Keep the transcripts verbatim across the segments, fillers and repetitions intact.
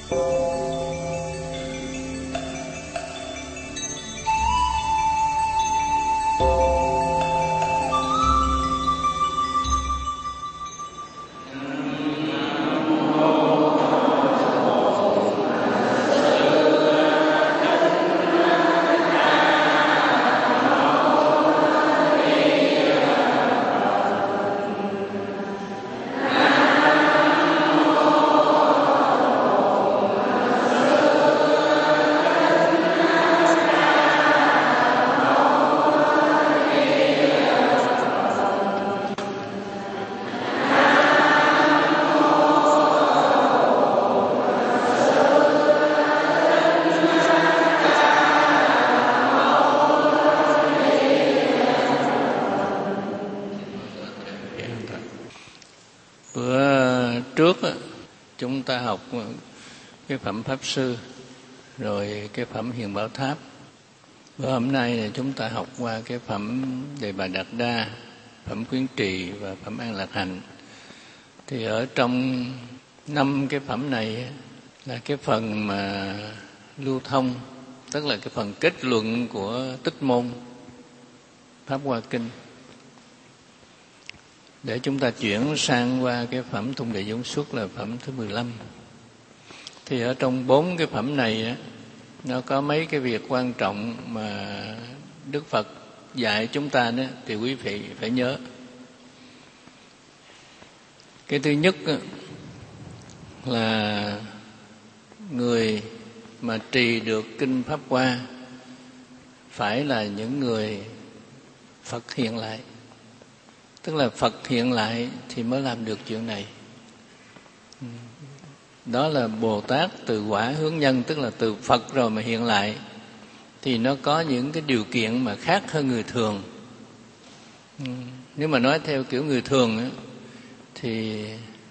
Trước chúng ta học cái phẩm Pháp Sư, rồi cái phẩm Hiền Bảo Tháp. Và hôm nay là chúng ta học qua cái phẩm Đề Bà Đạt Đa, phẩm Khuyến Trì và phẩm An Lạc Hạnh. Thì ở trong năm cái phẩm này là cái phần mà lưu thông, tức là cái phần kết luận của Tích Môn Pháp Hoa Kinh. Để chúng ta chuyển sang qua cái phẩm Thung Đệ Giống Xuất là phẩm thứ mười lăm. Thì ở trong bốn cái phẩm này á, nó có mấy cái việc quan trọng mà Đức Phật dạy chúng ta đó, thì quý vị phải nhớ. Cái thứ nhất á, là người mà trì được kinh Pháp Hoa phải là những người Phật hiện lại. Tức là Phật hiện lại thì mới làm được chuyện này. Đó là Bồ Tát từ quả hướng nhân, tức là từ Phật rồi mà hiện lại. Thì nó có những cái điều kiện mà khác hơn người thường. Nếu mà nói theo kiểu người thường á, thì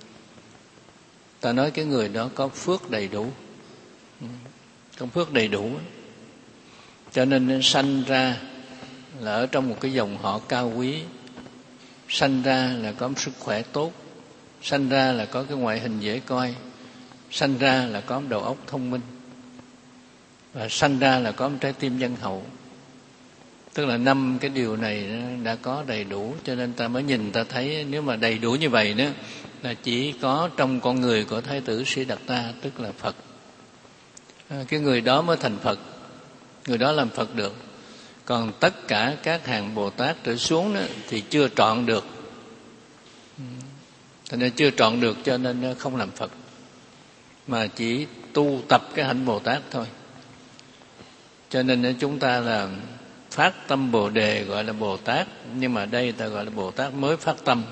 ta nói cái người đó có phước đầy đủ. Có phước đầy đủ. Cho nên nó sanh ra là ở trong một cái dòng họ cao quý. Sanh ra là có sức khỏe tốt, sanh ra là có cái ngoại hình dễ coi, sanh ra là có đầu óc thông minh, và sanh ra là có một trái tim nhân hậu. Tức là năm cái điều này đã có đầy đủ, cho nên ta mới nhìn ta thấy nếu mà đầy đủ như vậy đó là chỉ có trong con người của Thái tử Siddhartha, tức là Phật. Cái người đó mới thành Phật, người đó làm Phật được. Còn tất cả các hàng Bồ Tát trở xuống đó, thì chưa trọn được. Thành ra chưa trọn được cho nên không làm Phật, mà chỉ tu tập cái hạnh Bồ Tát thôi. Cho nên chúng ta là phát tâm Bồ Đề gọi là Bồ Tát, nhưng mà đây ta gọi là Bồ Tát mới phát tâm.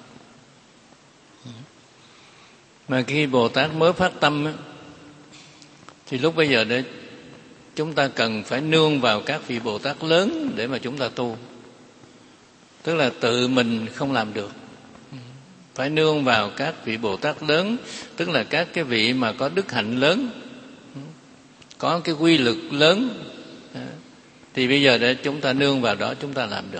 Mà khi Bồ Tát mới phát tâm thì lúc bây giờ để chúng ta cần phải nương vào các vị Bồ Tát lớn để mà chúng ta tu. Tức là tự mình không làm được, phải nương vào các vị Bồ Tát lớn, tức là các cái vị mà có đức hạnh lớn, có cái quy lực lớn. Thì bây giờ để chúng ta nương vào đó chúng ta làm được.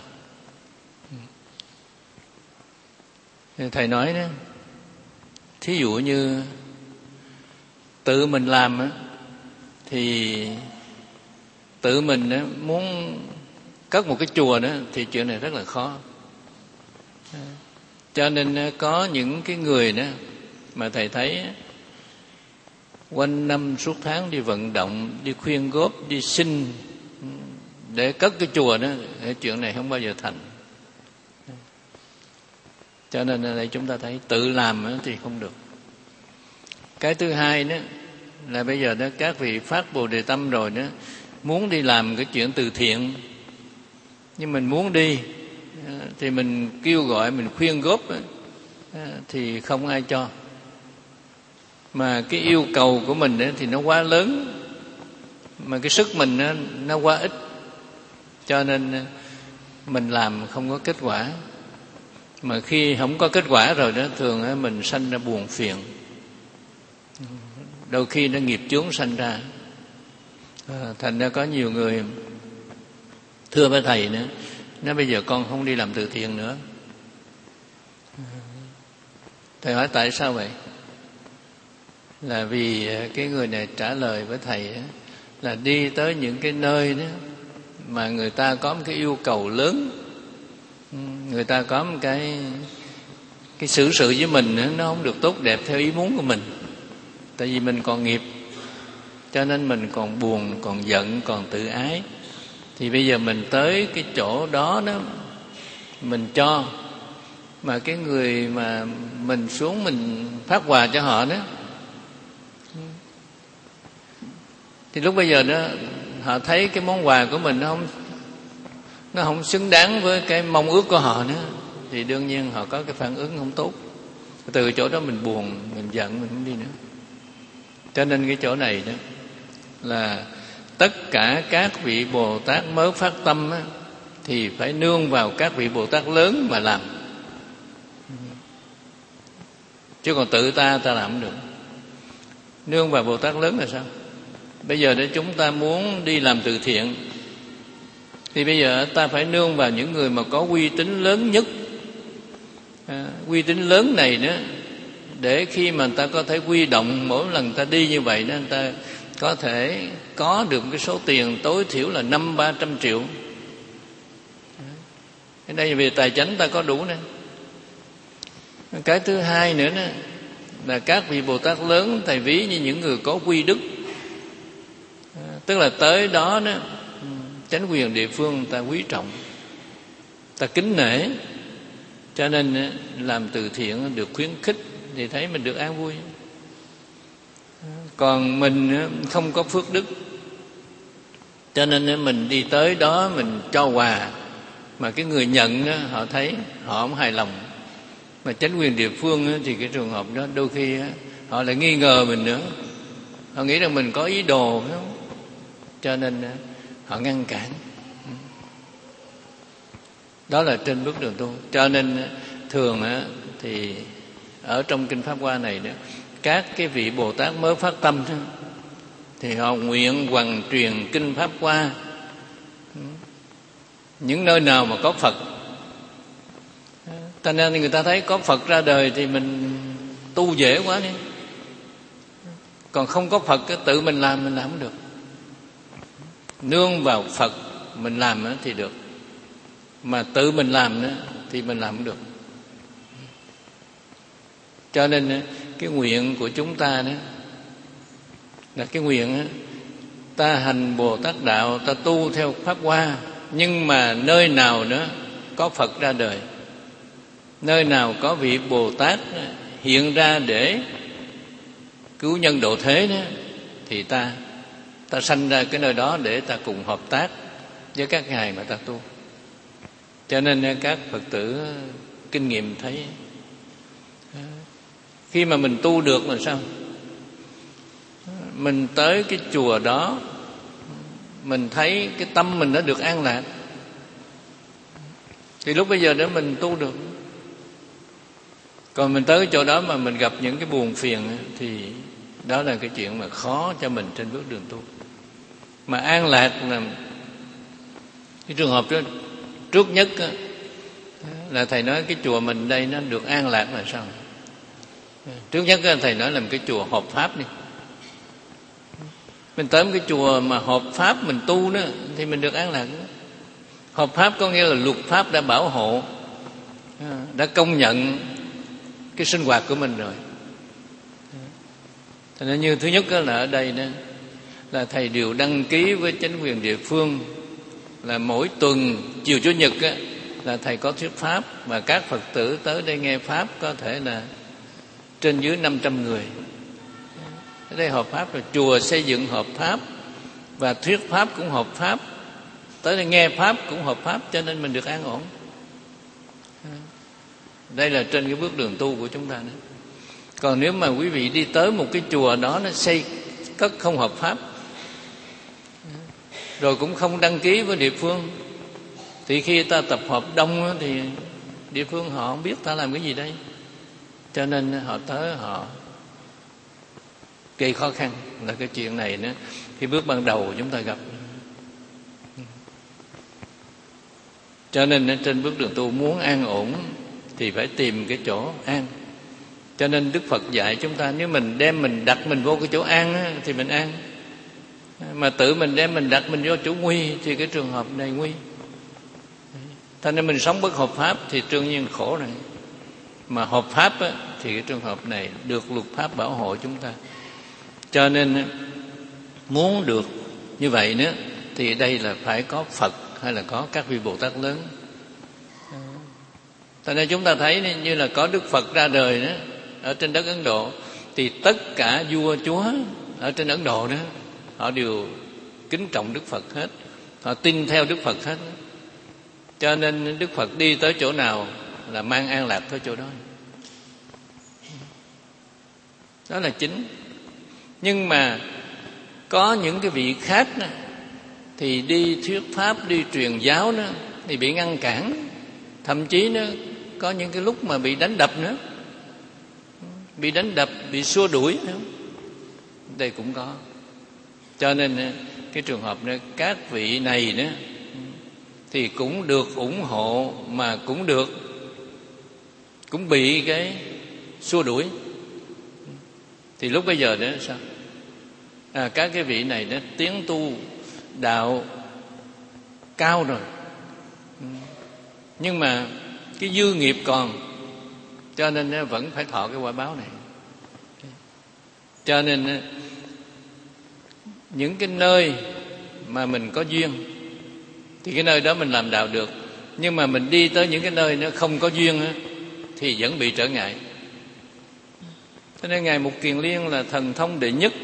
Thầy nói đó, thí dụ như tự mình làm á, thì tự mình á, muốn cất một cái chùa đó thì chuyện này rất là khó. Cho nên có những cái người đó mà thầy thấy quanh năm suốt tháng đi vận động, đi khuyên góp, đi xin để cất cái chùa đó, chuyện này không bao giờ thành. Cho nên ở đây chúng ta thấy tự làm thì không được. Cái thứ hai đó là bây giờ đó các vị phát Bồ Đề tâm rồi đó, muốn đi làm cái chuyện từ thiện, nhưng mình muốn đi thì mình kêu gọi, mình khuyên góp thì không ai cho. Mà cái yêu cầu của mình thì nó quá lớn, mà cái sức mình nó quá ít, cho nên mình làm không có kết quả. Mà khi không có kết quả rồi đó, thường mình sanh ra buồn phiền, đôi khi nó nghiệp chướng sanh ra. À, thành ra có nhiều người thưa với thầy nữa, nói bây giờ con không đi làm từ thiện nữa. Thầy hỏi tại sao vậy? là vì cái người này trả lời với thầy là đi tới những cái nơi đó mà người ta có một cái yêu cầu lớn, người ta có một cái cái xử sự với mình nó không được tốt đẹp theo ý muốn của mình, tại vì mình còn nghiệp, cho nên mình còn buồn, còn giận, còn tự ái. Thì bây giờ mình tới cái chỗ đó đó, mình cho, mà cái người mà mình xuống mình phát quà cho họ đó, thì lúc bây giờ đó họ thấy cái món quà của mình nó không nó không xứng đáng với cái mong ước của họ nữa, thì đương nhiên họ có cái phản ứng không tốt. Từ chỗ đó mình buồn, mình giận, mình không đi nữa. Cho nên cái chỗ này đó là tất cả các vị Bồ Tát mới phát tâm á, thì phải nương vào các vị Bồ Tát lớn mà làm, chứ còn tự ta ta làm không được. Nương vào Bồ Tát lớn là sao? Bây giờ để chúng ta muốn đi làm từ thiện thì bây giờ ta phải nương vào những người mà có uy tín lớn nhất. À, uy tín lớn này nữa, để khi mà người ta có thể huy động, mỗi lần người ta đi như vậy đó, người ta có thể có được cái số tiền tối thiểu là năm ba trăm triệu. Cái đây về tài chính ta có đủ nè. Cái thứ hai nữa đó, là các vị Bồ Tát lớn thầy ví như những người có quy đức, à, tức là tới đó đó chánh quyền địa phương ta quý trọng, ta kính nể, cho nên làm từ thiện được khuyến khích thì thấy mình được an vui. Còn mình không có phước đức, cho nên mình đi tới đó mình cho quà, mà cái người nhận đó, họ thấy họ không hài lòng, mà chánh quyền địa phương thì cái trường hợp đó đôi khi họ lại nghi ngờ mình nữa, họ nghĩ rằng mình có ý đồ, phải không? Cho nên họ ngăn cản. Đó là trên bước đường tu. Cho nên thường thì ở trong kinh Pháp Hoa này đó, các cái vị Bồ Tát mới phát tâm đó, thì họ nguyện hoằng truyền kinh Pháp Hoa. Những nơi nào mà có Phật, cho nên người ta thấy có Phật ra đời thì mình tu dễ quá đi. Còn không có Phật tự mình làm mình làm không được. Nương vào Phật mình làm thì được, mà tự mình làm nữa thì mình làm không được. Cho nên cái nguyện của chúng ta đó là cái nguyện ta hành Bồ Tát đạo, ta tu theo Pháp Hoa, nhưng mà nơi nào nữa có Phật ra đời, nơi nào có vị Bồ Tát hiện ra để cứu nhân độ thế đó, thì ta ta sanh ra cái nơi đó để ta cùng hợp tác với các ngài mà ta tu. Cho nên các Phật tử kinh nghiệm thấy, khi mà mình tu được là sao? Mình tới cái chùa đó, mình thấy cái tâm mình đã được an lạc, thì lúc bây giờ đó mình tu được. Còn mình tới cái chỗ đó mà mình gặp những cái buồn phiền, thì đó là cái chuyện mà khó cho mình trên bước đường tu. Mà an lạc là cái trường hợp đó trước nhất á, là thầy nói cái chùa mình đây nó được an lạc là sao? Trước nhất á, thầy nói làm cái chùa hợp pháp đi. Mình tới một cái chùa mà hợp pháp mình tu đó thì mình được an lạc đó. Hợp pháp có nghĩa là luật pháp đã bảo hộ, đã công nhận cái sinh hoạt của mình rồi. Thành ra như thứ nhất là ở đây đó, là thầy đều đăng ký với chánh quyền địa phương là mỗi tuần chiều chủ nhật á, là thầy có thuyết pháp, và các Phật tử tới đây nghe pháp có thể là trên dưới năm trăm người. Ở đây hợp pháp rồi, chùa xây dựng hợp pháp và thuyết pháp cũng hợp pháp, tới đây nghe pháp cũng hợp pháp, cho nên mình được an ổn. Đây là trên cái bước đường tu của chúng ta đó. Còn nếu mà quý vị đi tới một cái chùa đó nó xây cất không hợp pháp, rồi cũng không đăng ký với địa phương, thì khi ta tập hợp đông thì địa phương họ không biết ta làm cái gì đây, cho nên họ tới họ gây khó khăn. Là cái chuyện này nữa, khi bước ban đầu chúng ta gặp. Cho nên trên bước đường tu muốn an ổn thì phải tìm cái chỗ an. Cho nên Đức Phật dạy chúng ta, nếu mình đem mình đặt mình vô cái chỗ an á, thì mình an. Mà tự mình đem mình đặt mình vô chỗ nguy thì cái trường hợp này nguy. Cho nên mình sống bất hợp pháp thì đương nhiên khổ này. Mà hợp pháp á, thì cái trường hợp này được luật pháp bảo hộ chúng ta. Cho nên muốn được như vậy nữa thì đây là phải có Phật hay là có các vị Bồ Tát lớn. Cho nên chúng ta thấy như là có Đức Phật ra đời đó, ở trên đất Ấn Độ, thì tất cả vua chúa ở trên Ấn Độ đó, họ đều kính trọng Đức Phật hết, họ tin theo Đức Phật hết. Cho nên Đức Phật đi tới chỗ nào là mang an lạc tới chỗ đó. Đó là chính. Nhưng mà có những cái vị khác đó, thì đi thuyết pháp, đi truyền giáo đó, thì bị ngăn cản. Thậm chí nó có những cái lúc mà bị đánh đập nữa, bị đánh đập, bị xua đuổi nữa. Đây cũng có. Cho nên cái trường hợp này, các vị này nữa thì cũng được ủng hộ, mà cũng được cũng bị cái xua đuổi. Thì lúc bây giờ đó sao? À, các cái vị này đó tiến tu đạo cao rồi, nhưng mà cái dư nghiệp còn, cho nên vẫn phải thọ cái quả báo này. Cho nên những cái nơi mà mình có duyên thì cái nơi đó mình làm đạo được. Nhưng mà mình đi tới những cái nơi nó không có duyên á, thì vẫn bị trở ngại. Cho nên Ngài Mục Kiền Liên là thần thông đệ nhất.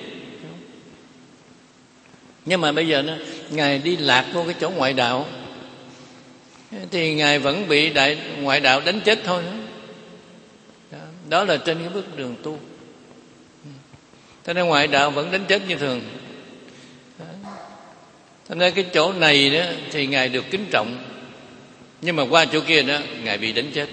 Nhưng mà bây giờ nó, Ngài đi lạc vô cái chỗ ngoại đạo, thì Ngài vẫn bị đại ngoại đạo đánh chết thôi. Đó, đó là trên cái bước đường tu. Cho nên ngoại đạo vẫn đánh chết như thường. Cho nên cái chỗ này đó thì Ngài được kính trọng, nhưng mà qua chỗ kia đó Ngài bị đánh chết.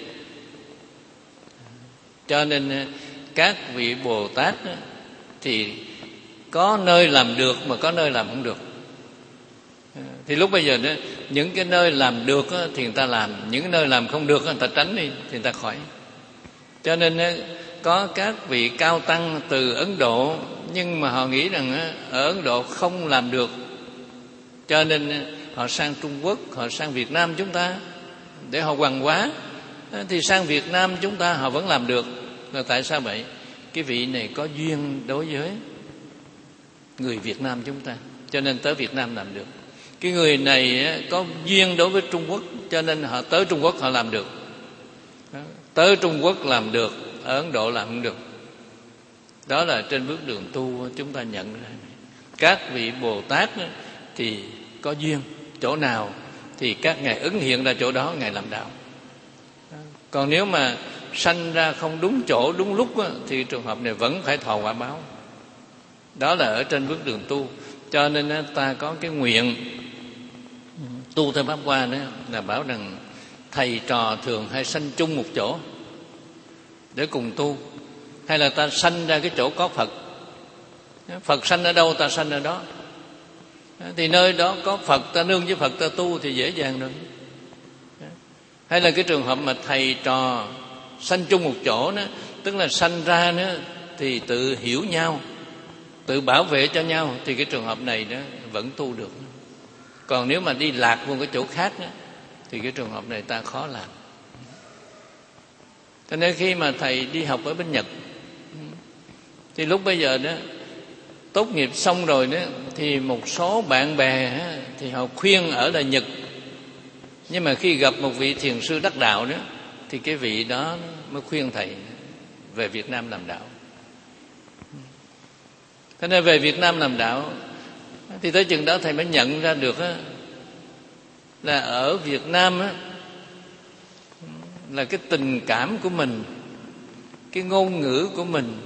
Cho nên các vị Bồ Tát đó, thì có nơi làm được mà có nơi làm không được. Thì lúc bây giờ đó, những cái nơi làm được đó, thì người ta làm, những cái nơi làm không được đó, người ta tránh đi thì người ta khỏi. Cho nên có các vị cao tăng từ Ấn Độ, nhưng mà họ nghĩ rằng ở Ấn Độ không làm được, cho nên họ sang Trung Quốc, họ sang Việt Nam chúng ta để họ hoằng hóa. Thì sang Việt Nam chúng ta họ vẫn làm được. Là tại sao vậy? Cái vị này có duyên đối với người Việt Nam chúng ta, cho nên tới Việt Nam làm được. Cái người này có duyên đối với Trung Quốc, cho nên họ tới Trung Quốc họ làm được. Tới Trung Quốc làm được, ở Ấn Độ làm không được. Đó là trên bước đường tu chúng ta nhận ra. Các vị Bồ Tát thì có duyên chỗ nào thì các ngài ứng hiện ra chỗ đó ngài làm đạo. Còn nếu mà sanh ra không đúng chỗ đúng lúc thì trường hợp này vẫn phải thọ quả báo. Đó là ở trên bước đường tu. Cho nên ta có cái nguyện tu theo Pháp Hoa đó là bảo rằng thầy trò thường hay sanh chung một chỗ để cùng tu, hay là ta sanh ra cái chỗ có Phật. Phật sanh ở đâu ta sanh ở đó, thì nơi đó có Phật, ta nương với Phật ta tu thì dễ dàng rồi. Hay là cái trường hợp mà thầy trò sanh chung một chỗ đó, tức là sanh ra nữa thì tự hiểu nhau, tự bảo vệ cho nhau, thì cái trường hợp này đó vẫn tu được. Còn nếu mà đi lạc vô cái chỗ khác đó, thì cái trường hợp này ta khó làm. Cho nên khi mà thầy đi học ở bên Nhật, thì lúc bây giờ đó tốt nghiệp xong rồi đó, thì một số bạn bè thì họ khuyên ở lại Nhật. Nhưng mà khi gặp một vị thiền sư đắc đạo đó, thì cái vị đó mới khuyên thầy về Việt Nam làm đạo. Thế nên về Việt Nam làm đạo thì tới chừng đó thầy mới nhận ra được á, là ở Việt Nam á, là cái tình cảm của mình, cái ngôn ngữ của mình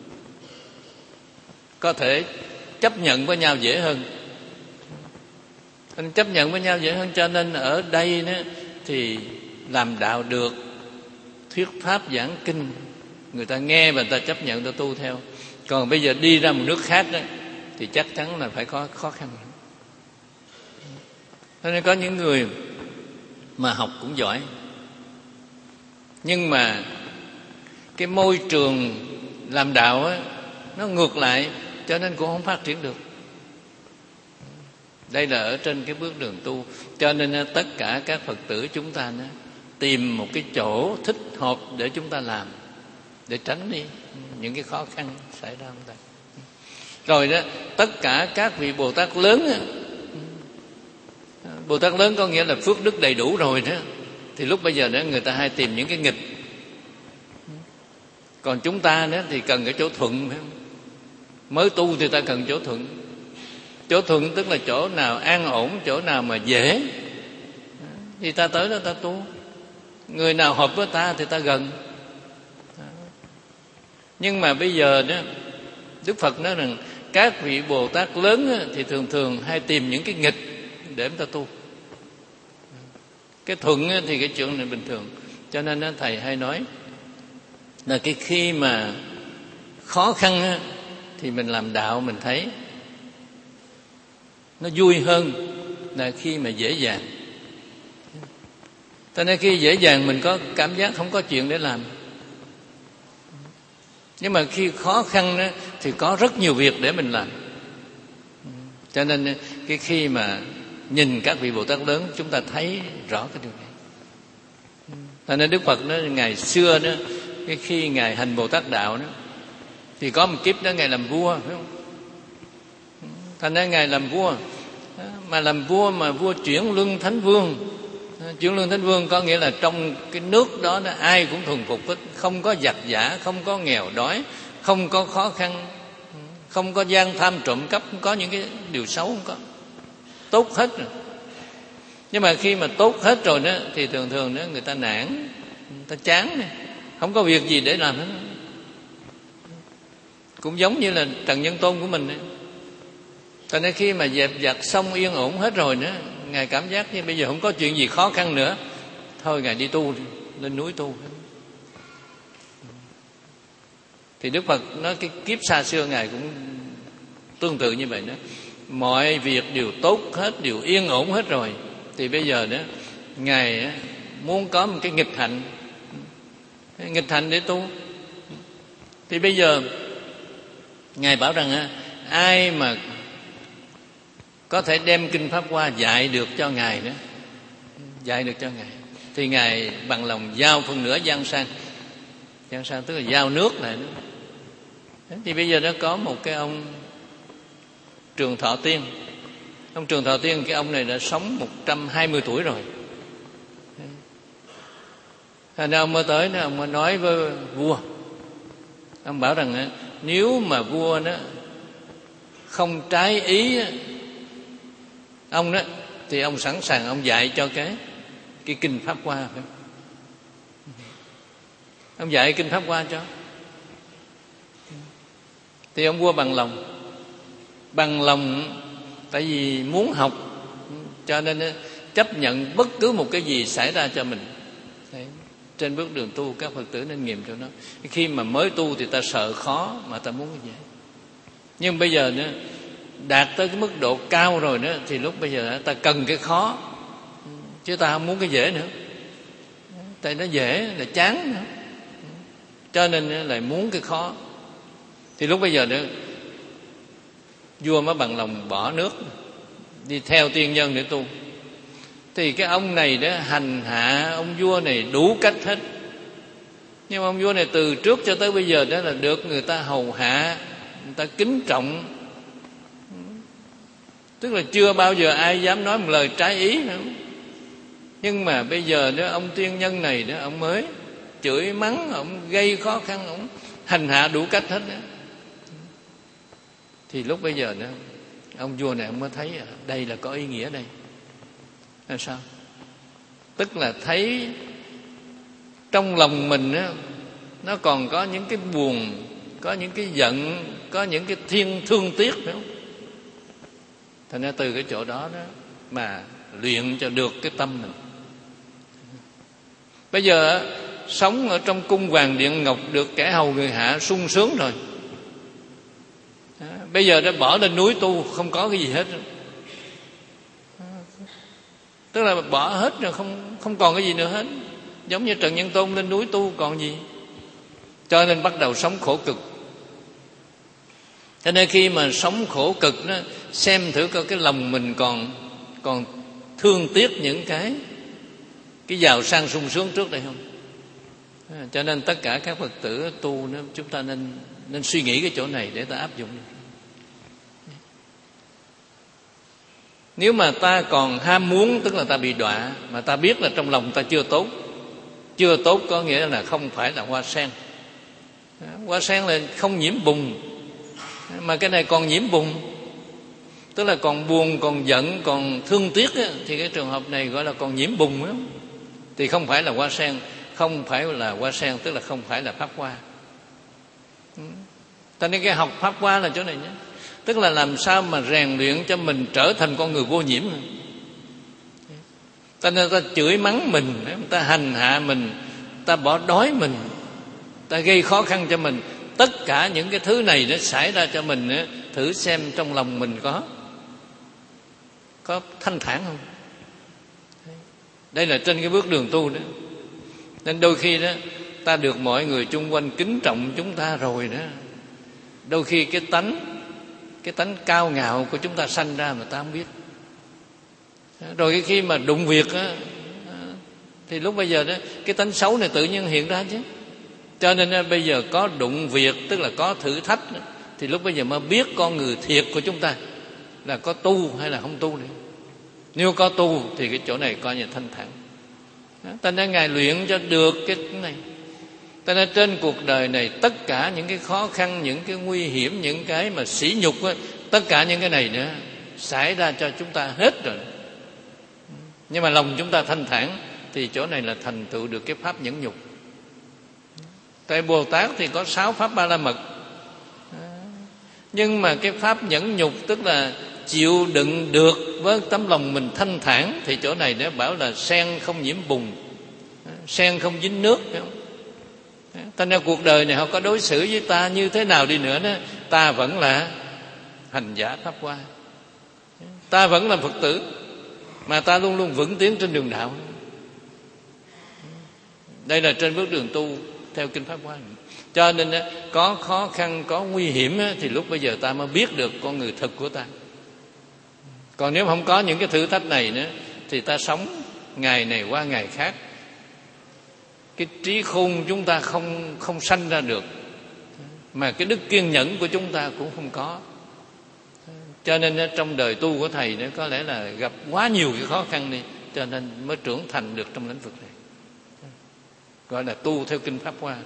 có thể chấp nhận với nhau dễ hơn. Anh chấp nhận với nhau dễ hơn, cho nên ở đây đó thì làm đạo được, thuyết pháp giảng kinh, người ta nghe và người ta chấp nhận, người ta tu theo. Còn bây giờ đi ra một nước khác đó, thì chắc chắn là phải có khó khăn. Cho nên có những người mà học cũng giỏi, nhưng mà cái môi trường làm đạo á, nó ngược lại, cho nên cũng không phát triển được. Đây là ở trên cái bước đường tu. Cho nên tất cả các Phật tử chúng ta đó, tìm một cái chỗ thích hợp để chúng ta làm, để tránh đi những cái khó khăn xảy ra chúng ta. Rồi đó, tất cả các vị Bồ Tát lớn đó, Bồ Tát lớn có nghĩa là phước đức đầy đủ rồi đó, thì lúc bây giờ đó người ta hay tìm những cái nghịch. Còn chúng ta đó thì cần cái chỗ thuận, phải không? Mới tu thì ta cần chỗ thuận. Chỗ thuận tức là chỗ nào an ổn, chỗ nào mà dễ thì ta tới đó ta tu. Người nào hợp với ta thì ta gần. Nhưng mà bây giờ đó, Đức Phật nói rằng các vị Bồ Tát lớn thì thường thường hay tìm những cái nghịch để chúng ta tu. Cái thuận thì cái chuyện này bình thường. Cho nên thầy hay nói là cái khi mà khó khăn thì mình làm đạo mình thấy nó vui hơn là khi mà dễ dàng. Cho nên khi dễ dàng mình có cảm giác không có chuyện để làm. Nhưng mà khi khó khăn đó, thì có rất nhiều việc để mình làm. Cho nên cái khi mà nhìn các vị Bồ Tát lớn, chúng ta thấy rõ cái điều này. Cho nên Đức Phật đó, ngày xưa đó, cái khi ngài hành Bồ Tát đạo đó, thì có một kiếp đó ngài làm vua, phải không? Thành ra ngài làm vua, mà làm vua mà vua chuyển luân thánh vương. Chuyển luân thánh vương có nghĩa là trong cái nước đó, đó ai cũng thuần phục hết, không có giặc giả, không có nghèo đói, không có khó khăn, không có gian tham trộm cắp, không có những cái điều xấu, không có, tốt hết rồi. Nhưng mà khi mà tốt hết rồi đó thì thường thường đó người ta nản, người ta chán, không có việc gì để làm hết. Cũng giống như là Trần Nhân Tôn của mình ấy. Cho nên khi mà dẹp giặt xong yên ổn hết rồi nữa, ngài cảm giác như bây giờ không có chuyện gì khó khăn nữa, thôi ngài đi tu, lên núi tu. Thì Đức Phật nói cái kiếp xa xưa ngài cũng tương tự như vậy đó. Mọi việc đều tốt hết, đều yên ổn hết rồi, thì bây giờ đó ngài muốn có một cái nghịch hạnh, nghịch hạnh để tu. Thì bây giờ ngài bảo rằng ai mà có thể đem kinh Pháp Hoa dạy được cho ngài đó, dạy được cho ngài, thì ngài bằng lòng giao phần nửa Giang Sang. Giang Sang tức là giao nước này đó. Thì bây giờ nó có một cái ông Trường Thọ Tiên. Ông Trường Thọ Tiên, cái ông này đã sống một trăm hai mươi tuổi rồi. Thành ra ông mới tới đó, ông mới nói với vua. Ông bảo rằng nếu mà vua đó không trái ý ông đó, thì ông sẵn sàng ông dạy cho cái cái kinh Pháp Hoa, phải không? Ông dạy kinh Pháp Hoa cho. Thì ông vua bằng lòng, bằng lòng tại vì muốn học, cho nên chấp nhận bất cứ một cái gì xảy ra cho mình. Đấy. Trên bước đường tu các Phật tử nên nghiệm cho nó. Khi mà mới tu thì ta sợ khó mà ta muốn cái gì. Nhưng bây giờ nữa, đạt tới cái mức độ cao rồi nữa, thì lúc bây giờ ta cần cái khó, chứ ta không muốn cái dễ nữa. Tại nó dễ là chán nữa, cho nên lại muốn cái khó. Thì lúc bây giờ nữa vua mới bằng lòng bỏ nước, đi theo tiên nhân để tu. Thì cái ông này đó hành hạ ông vua này đủ cách hết. Nhưng mà ông vua này từ trước cho tới bây giờ đó là được người ta hầu hạ, người ta kính trọng, tức là chưa bao giờ ai dám nói một lời trái ý nữa. Nhưng mà bây giờ đó ông tiên nhân này đó, ông mới chửi mắng, ông gây khó khăn, ông hành hạ đủ cách hết đó. Thì lúc bây giờ đó ông vua này ông mới thấy đây là có ý nghĩa đây. Là sao? Tức là thấy trong lòng mình đó, nó còn có những cái buồn, có những cái giận, có những cái thiên thương tiếc nữa. Thành ra từ cái chỗ đó đó mà luyện cho được cái tâm mình. Bây giờ sống ở trong cung Hoàng Điện Ngọc, được kẻ hầu người hạ sung sướng rồi. Bây giờ đã bỏ lên núi tu, không có cái gì hết. Tức là bỏ hết rồi, không không còn cái gì nữa hết. Giống như Trần Nhân Tôn lên núi tu còn gì. cho nên bắt đầu sống khổ cực. Cho nên khi mà sống khổ cực đó, xem thử coi cái lòng mình còn còn thương tiếc những cái cái giàu sang sung sướng trước đây không. À, cho nên tất cả các Phật tử tu đó, chúng ta nên nên suy nghĩ cái chỗ này để ta áp dụng. Nếu mà ta còn ham muốn, tức là ta bị đọa, mà ta biết là trong lòng ta chưa tốt. Chưa tốt có nghĩa là không phải là hoa sen. Hoa sen là không nhiễm bùn, mà cái này còn nhiễm bùn, tức là còn buồn, còn giận, còn thương tiếc á, thì cái trường hợp này gọi là còn nhiễm bùn á, thì không phải là hoa sen. Không phải là hoa sen tức là không phải là pháp hoa. Cho nên cái học pháp hoa là chỗ này nhé, tức là làm sao mà rèn luyện cho mình trở thành con người vô nhiễm. Ta nên ta chửi mắng mình, ta hành hạ mình, ta bỏ đói mình, ta gây khó khăn cho mình, tất cả những cái thứ này nó xảy ra cho mình, thử xem trong lòng mình có có thanh thản không. Đây là trên cái bước đường tu đó. Nên đôi khi đó ta được mọi người chung quanh kính trọng chúng ta rồi đó, đôi khi cái tánh cái tánh cao ngạo của chúng ta sanh ra mà ta không biết. Rồi khi mà đụng việc á, thì lúc bây giờ đó cái tánh xấu này tự nhiên hiện ra chứ. Cho nên bây giờ có đụng việc, tức là có thử thách đó, thì lúc bây giờ mới biết con người thiệt của chúng ta là có tu hay là không tu nữa. Nếu có tu thì cái chỗ này coi như thanh thản. Ta nên Ngài luyện cho được cái này. Ta nên trên cuộc đời này tất cả những cái khó khăn, những cái nguy hiểm, những cái mà sỉ nhục á, tất cả những cái này nữa xảy ra cho chúng ta hết rồi. Nhưng mà lòng chúng ta thanh thản thì chỗ này là thành tựu được cái pháp nhẫn nhục. Tại Bồ Tát thì có sáu pháp ba la mật, nhưng mà cái pháp nhẫn nhục tức là chịu đựng được với tấm lòng mình thanh thản, thì chỗ này để bảo là sen không nhiễm bùn, sen không dính nước, phải không? Thành ra cuộc đời này họ có đối xử với ta như thế nào đi nữa đó, ta vẫn là hành giả pháp hoa, ta vẫn là Phật tử, mà ta luôn luôn vững tiến trên đường đạo. Đây là trên bước đường tu theo kinh pháp hoa. Cho nên có khó khăn, có nguy hiểm thì lúc bây giờ ta mới biết được con người thực của ta. Còn nếu không có những cái thử thách này nữa thì ta sống ngày này qua ngày khác, cái trí khôn chúng ta không không sanh ra được, mà cái đức kiên nhẫn của chúng ta cũng không có. Cho nên trong đời tu của thầy nó có lẽ là gặp quá nhiều cái khó khăn đi, cho nên mới trưởng thành được trong lĩnh vực này, gọi là tu theo kinh pháp hoa.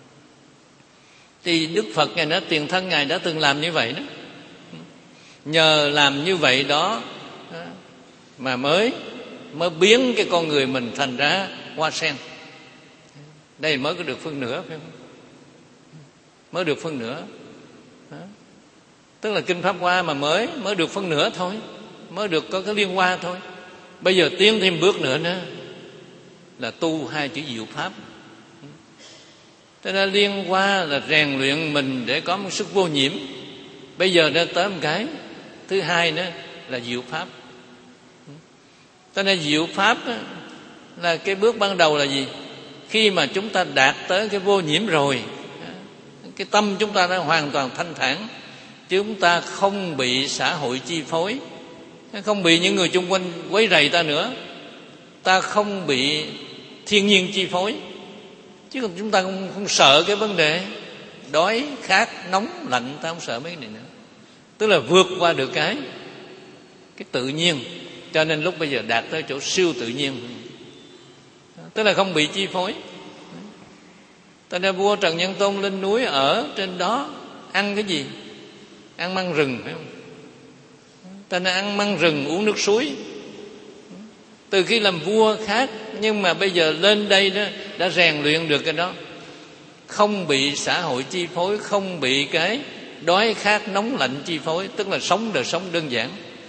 Thì Đức Phật Ngài nói tiền thân Ngài đã từng làm như vậy đó. Nhờ làm như vậy đó mà mới mới biến cái con người mình thành ra hoa sen. Đây mới có được phân nửa, phải không? Mới được phân nửa. Đó. Tức là kinh pháp hoa mà mới mới được phân nửa thôi, mới được có cái liên hoa thôi. Bây giờ tiến thêm bước nữa nữa là tu hai chữ diệu pháp. Thế nên liên hoa là rèn luyện mình để có một sức vô nhiễm. Bây giờ nó tới một cái thứ hai nữa là diệu pháp. Thế nên diệu pháp là cái bước ban đầu là gì? Khi mà chúng ta đạt tới cái vô nhiễm rồi, cái tâm chúng ta đã hoàn toàn thanh thản, chúng ta không bị xã hội chi phối, không bị những người chung quanh quấy rầy ta nữa, ta không bị thiên nhiên chi phối. Chứ còn chúng ta không, không sợ cái vấn đề đói, khát, nóng, lạnh, ta không sợ mấy cái này nữa. Tức là vượt qua được cái cái tự nhiên. Cho nên lúc bây giờ đạt tới chỗ siêu tự nhiên, tức là không bị chi phối. Cho nên vua Trần Nhân Tông lên núi ở trên đó ăn cái gì? Ăn măng rừng, phải không? Cho nên ăn măng rừng, uống nước suối. Từ khi làm vua khác, nhưng mà bây giờ lên đây đó đã rèn luyện được cái đó, không bị xã hội chi phối, không bị cái đói khát nóng lạnh chi phối, tức là sống đời sống đơn giản.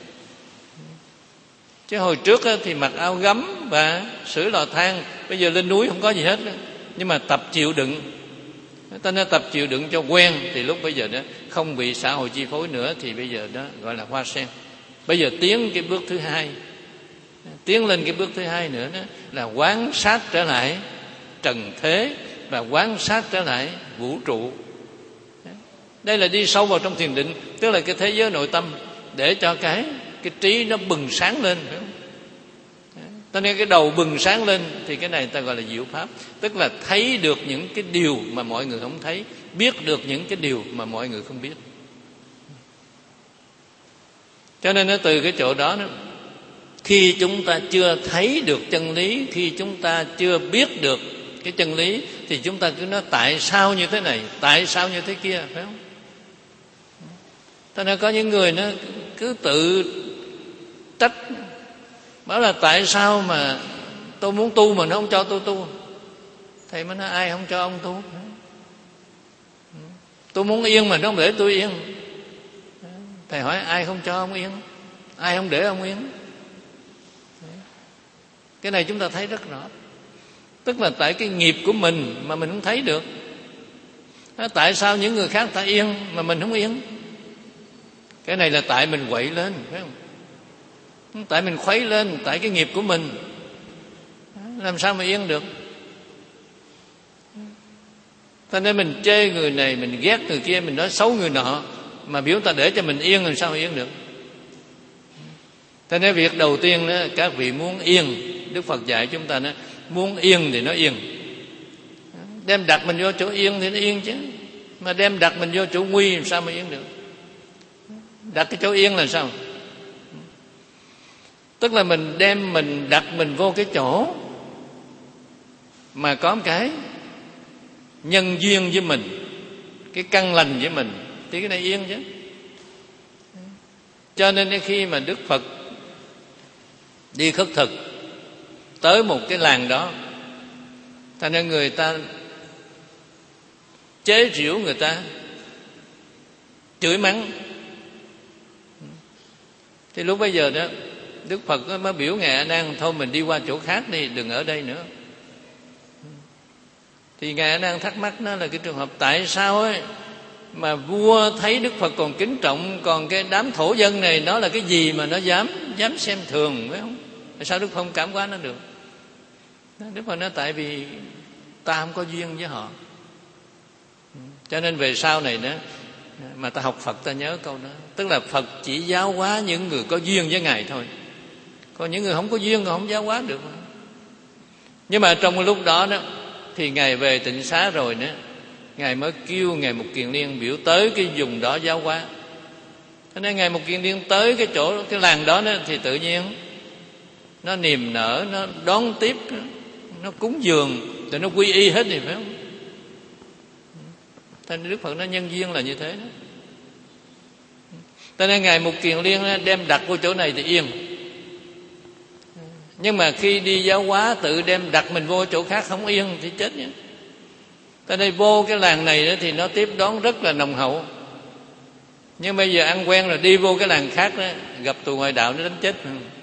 Chứ hồi trước thì mặc áo gấm và sưởi lò than, bây giờ lên núi không có gì hết, nhưng mà tập chịu đựng. Ta nên tập chịu đựng cho quen, thì lúc bây giờ đó không bị xã hội chi phối nữa, thì bây giờ đó gọi là hoa sen. Bây giờ tiến cái bước thứ hai, tiến lên cái bước thứ hai nữa đó là quán sát trở lại trần thế, và quan sát trở lại vũ trụ. Đây là đi sâu vào trong thiền định, tức là cái thế giới nội tâm, để cho cái cái trí nó bừng sáng lên, phải không? Cho nên cái đầu bừng sáng lên thì cái này ta gọi là diệu pháp, tức là thấy được những cái điều mà mọi người không thấy, biết được những cái điều mà mọi người không biết. Cho nên nó từ cái chỗ đó, đó khi chúng ta chưa thấy được chân lý, khi chúng ta chưa biết được cái chân lý, thì chúng ta cứ nói tại sao như thế này, tại sao như thế kia, phải không? Cho nên có những người nó cứ tự trách, bảo là tại sao mà tôi muốn tu mà nó không cho tôi tu. Thầy mới nói ai không cho ông tu? Tôi muốn yên mà nó không để tôi yên. Thầy hỏi ai không cho ông yên? Ai không để ông yên? Cái này chúng ta thấy rất rõ. Tức là tại cái nghiệp của mình mà mình không thấy được. Tại sao những người khác ta yên mà mình không yên? Cái này là tại mình quậy lên, phải không? Tại mình khuấy lên, tại cái nghiệp của mình. Làm sao mà yên được? Cho nên mình chê người này, mình ghét người kia, mình nói xấu người nọ, mà biểu ta để cho mình yên, làm sao mà yên được? Cho nên việc đầu tiên đó, các vị muốn yên, Đức Phật dạy chúng ta đó, muốn yên thì nó yên. Đem đặt mình vô chỗ yên thì nó yên chứ. Mà đem đặt mình vô chỗ nguy làm sao mà yên được? Đặt cái chỗ yên là sao? Tức là mình đem mình đặt mình vô cái chỗ mà có một cái nhân duyên với mình, cái căn lành với mình, thì cái này yên chứ. Cho nên khi mà Đức Phật đi khất thực tới một cái làng đó, thành ra người ta chế giễu, người ta chửi mắng. Thì lúc bây giờ đó Đức Phật mới biểu Ngài A Nan thôi mình đi qua chỗ khác đi, đừng ở đây nữa. Thì Ngài A Nan thắc mắc đó là cái trường hợp tại sao ấy mà vua thấy Đức Phật còn kính trọng, còn cái đám thổ dân này nó là cái gì mà nó dám dám xem thường, phải không? Tại sao Đức Phật không cảm hóa nó được? Đức Phật nói tại vì ta không có duyên với họ. Cho nên về sau này đó mà ta học Phật ta nhớ câu đó, tức là Phật chỉ giáo hóa những người có duyên với Ngài thôi, còn những người không có duyên còn không giáo hóa được. Nhưng mà trong cái lúc đó đó thì Ngài về Tịnh Xá rồi nữa, Ngài mới kêu Ngài Mục Kiền Liên biểu tới cái vùng đó giáo hóa. Cho nên Ngài Mục Kiền Liên tới cái chỗ cái làng đó, đó thì tự nhiên nó niềm nở, nó đón tiếp, nó cúng dường, thì nó quy y hết thì phải không? Cho nên Đức Phật nói nhân duyên là như thế đó. Cho nên Ngài Mục Kiền Liên đem đặt vô chỗ này thì yên. Nhưng mà khi đi giáo hóa tự đem đặt mình vô chỗ khác không yên thì chết nhé. Cho nên vô cái làng này đó thì nó tiếp đón rất là nồng hậu. Nhưng bây giờ ăn quen rồi đi vô cái làng khác đó, gặp tù ngoại đạo nó đánh chết.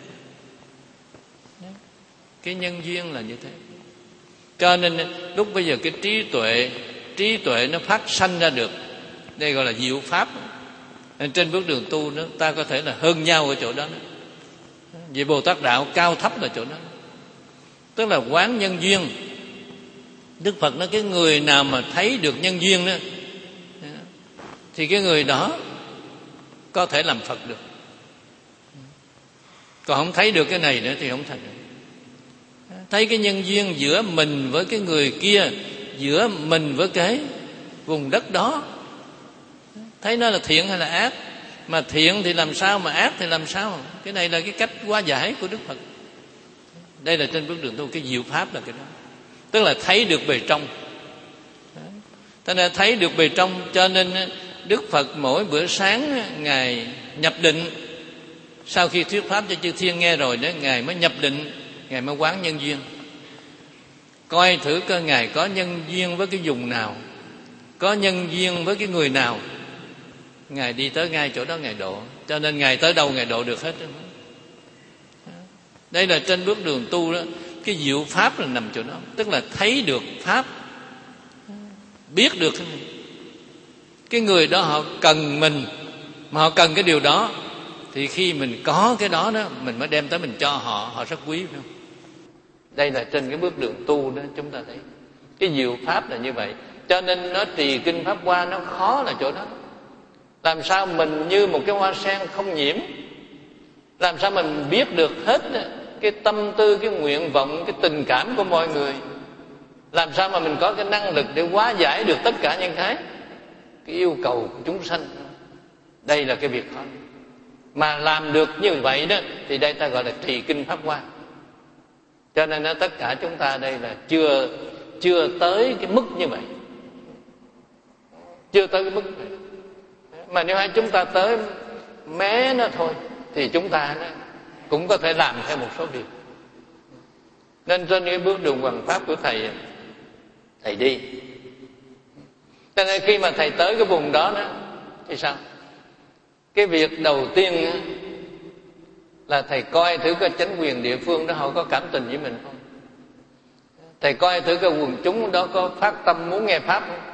Cái nhân duyên là như thế. Cho nên lúc bây giờ cái trí tuệ trí tuệ nó phát sanh ra được, đây gọi là diệu pháp. Trên bước đường tu đó, ta có thể là hơn nhau ở chỗ đó, đó. Vì Bồ Tát đạo cao thấp là chỗ đó, tức là quán nhân duyên. Đức Phật nói cái người nào mà thấy được nhân duyên đó thì cái người đó có thể làm Phật được. Còn không thấy được cái này nữa thì không thành được. Thấy cái nhân duyên giữa mình với cái người kia, giữa mình với cái vùng đất đó, thấy nó là thiện hay là ác. Mà thiện thì làm sao, mà ác thì làm sao. Cái này là cái cách hóa giải của Đức Phật. Đây là trên bước đường tu, cái diệu pháp là cái đó. Tức là thấy được bề trong. Thế nên thấy được bề trong, cho nên Đức Phật mỗi bữa sáng Ngài nhập định. Sau khi thuyết pháp cho chư thiên nghe rồi đó, Ngài mới nhập định, Ngài mới quán nhân duyên. Coi thử coi Ngài có nhân duyên với cái vùng nào, có nhân duyên với cái người nào, Ngài đi tới ngay chỗ đó Ngài độ. Cho nên Ngài tới đâu Ngài độ được hết. Đây là trên bước đường tu đó, cái diệu pháp là nằm chỗ đó. Tức là thấy được pháp, biết được cái người đó họ cần mình, mà họ cần cái điều đó, thì khi mình có cái đó đó, mình mới đem tới mình cho họ, họ rất quý, phải không? Đây là trên cái bước đường tu đó chúng ta thấy. Cái diệu pháp là như vậy. Cho nên nó trì kinh Pháp Hoa nó khó là chỗ đó. Làm sao mình như một cái hoa sen không nhiễm, làm sao mình biết được hết cái tâm tư, cái nguyện vọng, cái tình cảm của mọi người, làm sao mà mình có cái năng lực để hóa giải được tất cả những cái cái yêu cầu của chúng sanh. Đây là cái việc khó. Mà làm được như vậy đó thì đây ta gọi là trì kinh Pháp Hoa. Cho nên đó, tất cả chúng ta đây là chưa chưa tới cái mức như vậy, chưa tới cái mức này. Mà nếu hai chúng ta tới mé nó thôi thì chúng ta đó cũng có thể làm theo một số việc. Nên trên cái bước đường hoằng pháp của thầy, thầy đi. Cho nên khi mà thầy tới cái vùng đó đó thì sao? Cái việc đầu tiên đó, là thầy coi thử cái chánh quyền địa phương đó họ có cảm tình với mình không. Thầy coi thử cái quần chúng đó có phát tâm muốn nghe pháp không.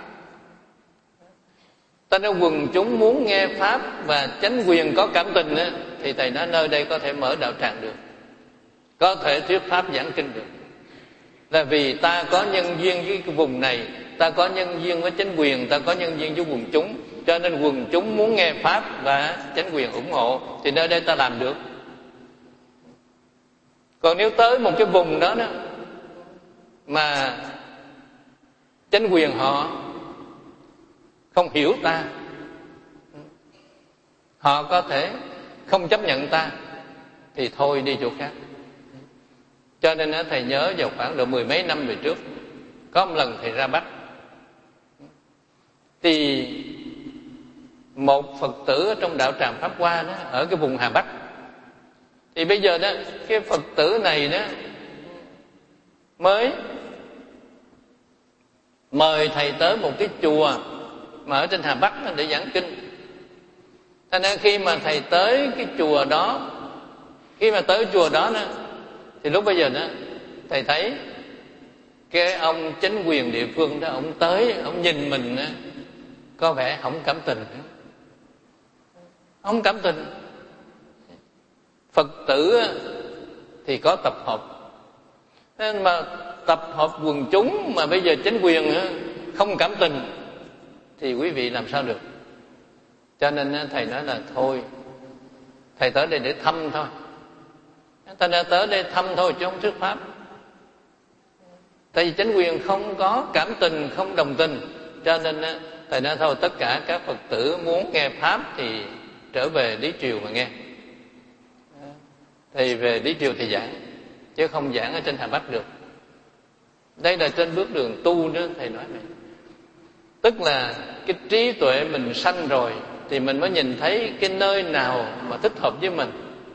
Ta nói quần chúng muốn nghe pháp và chánh quyền có cảm tình đó, thì thầy nói nơi đây có thể mở đạo tràng được, có thể thuyết pháp giảng kinh được. Là vì ta có nhân duyên với cái vùng này, ta có nhân duyên với chánh quyền, ta có nhân duyên với quần chúng, cho nên quần chúng muốn nghe pháp và chánh quyền ủng hộ thì nơi đây ta làm được. Còn nếu tới một cái vùng đó đó mà chánh quyền họ không hiểu ta, họ có thể không chấp nhận ta, thì thôi đi chỗ khác. Cho nên thầy nhớ vào khoảng độ mười mấy năm về trước, có một lần thầy ra Bắc, thì một Phật tử ở trong đạo tràng Pháp Hoa đó, ở cái vùng Hà Bắc, thì bây giờ đó cái Phật tử này đó mới mời thầy tới một cái chùa mà ở trên Hà Bắc để giảng kinh. Cho nên khi mà thầy tới cái chùa đó, khi mà tới chùa đó đó, thì lúc bây giờ đó thầy thấy cái ông chánh quyền địa phương đó, ông tới, ông nhìn mình đó, có vẻ không cảm tình, không cảm tình. Phật tử thì có tập hợp, nên mà tập hợp quần chúng mà bây giờ chánh quyền không cảm tình thì quý vị làm sao được. Cho nên thầy nói là thôi, thầy tới đây để thăm thôi, ta đã tới đây thăm thôi chứ không thuyết pháp. Tại vì chánh quyền không có cảm tình, không đồng tình, cho nên thầy nói thôi, tất cả các Phật tử muốn nghe pháp thì trở về Lý Triều mà nghe. Thì về Lý Triều thì giảng, chứ không giảng ở trên Hà Bắc được. Đây là trên bước đường tu đó, thầy nói này. Tức là cái trí tuệ mình sanh rồi thì mình mới nhìn thấy cái nơi nào mà thích hợp với mình,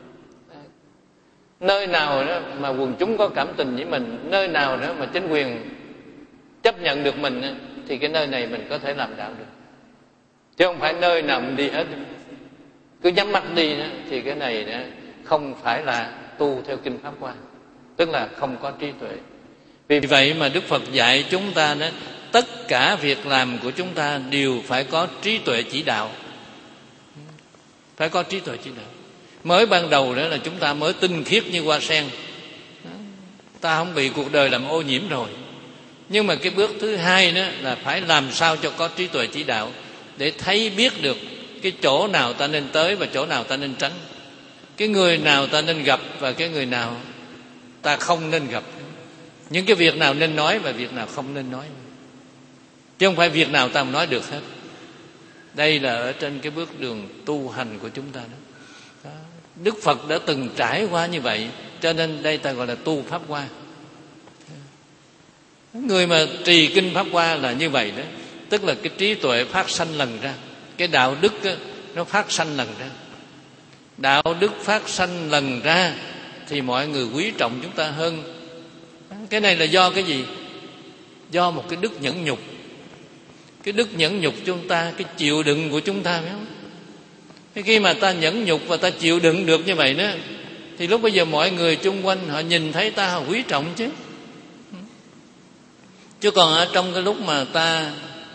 nơi nào đó mà quần chúng có cảm tình với mình, nơi nào đó mà chính quyền chấp nhận được mình, thì cái nơi này mình có thể làm đạo được. Chứ không phải nơi nào mình đi hết, cứ nhắm mắt đi đó, thì cái này đó không phải là tu theo kinh Pháp Hoa, tức là không có trí tuệ. Vì vậy mà Đức Phật dạy chúng ta đó, tất cả việc làm của chúng ta đều phải có trí tuệ chỉ đạo, phải có trí tuệ chỉ đạo. Mới ban đầu đó là chúng ta mới tinh khiết như hoa sen, ta không bị cuộc đời làm ô nhiễm rồi. Nhưng mà cái bước thứ hai đó là phải làm sao cho có trí tuệ chỉ đạo, để thấy biết được cái chỗ nào ta nên tới và chỗ nào ta nên tránh, cái người nào ta nên gặp và cái người nào ta không nên gặp, những cái việc nào nên nói và việc nào không nên nói, chứ không phải việc nào ta nói được hết. Đây là ở trên cái bước đường tu hành của chúng ta đó. Đó. Đức Phật đã từng trải qua như vậy, cho nên đây ta gọi là tu Pháp Hoa. Người mà trì kinh Pháp Hoa là như vậy đó, tức là cái trí tuệ phát sanh lần ra, cái đạo đức đó, nó phát sanh lần ra. Đạo đức phát sanh lần ra thì mọi người quý trọng chúng ta hơn. Cái này là do cái gì? Do một cái đức nhẫn nhục. Cái đức nhẫn nhục chúng ta, cái chịu đựng của chúng ta, phải không? Cái khi mà ta nhẫn nhục và ta chịu đựng được như vậy đó, thì lúc bây giờ mọi người chung quanh họ nhìn thấy ta họ quý trọng chứ. Chứ còn ở trong cái lúc mà ta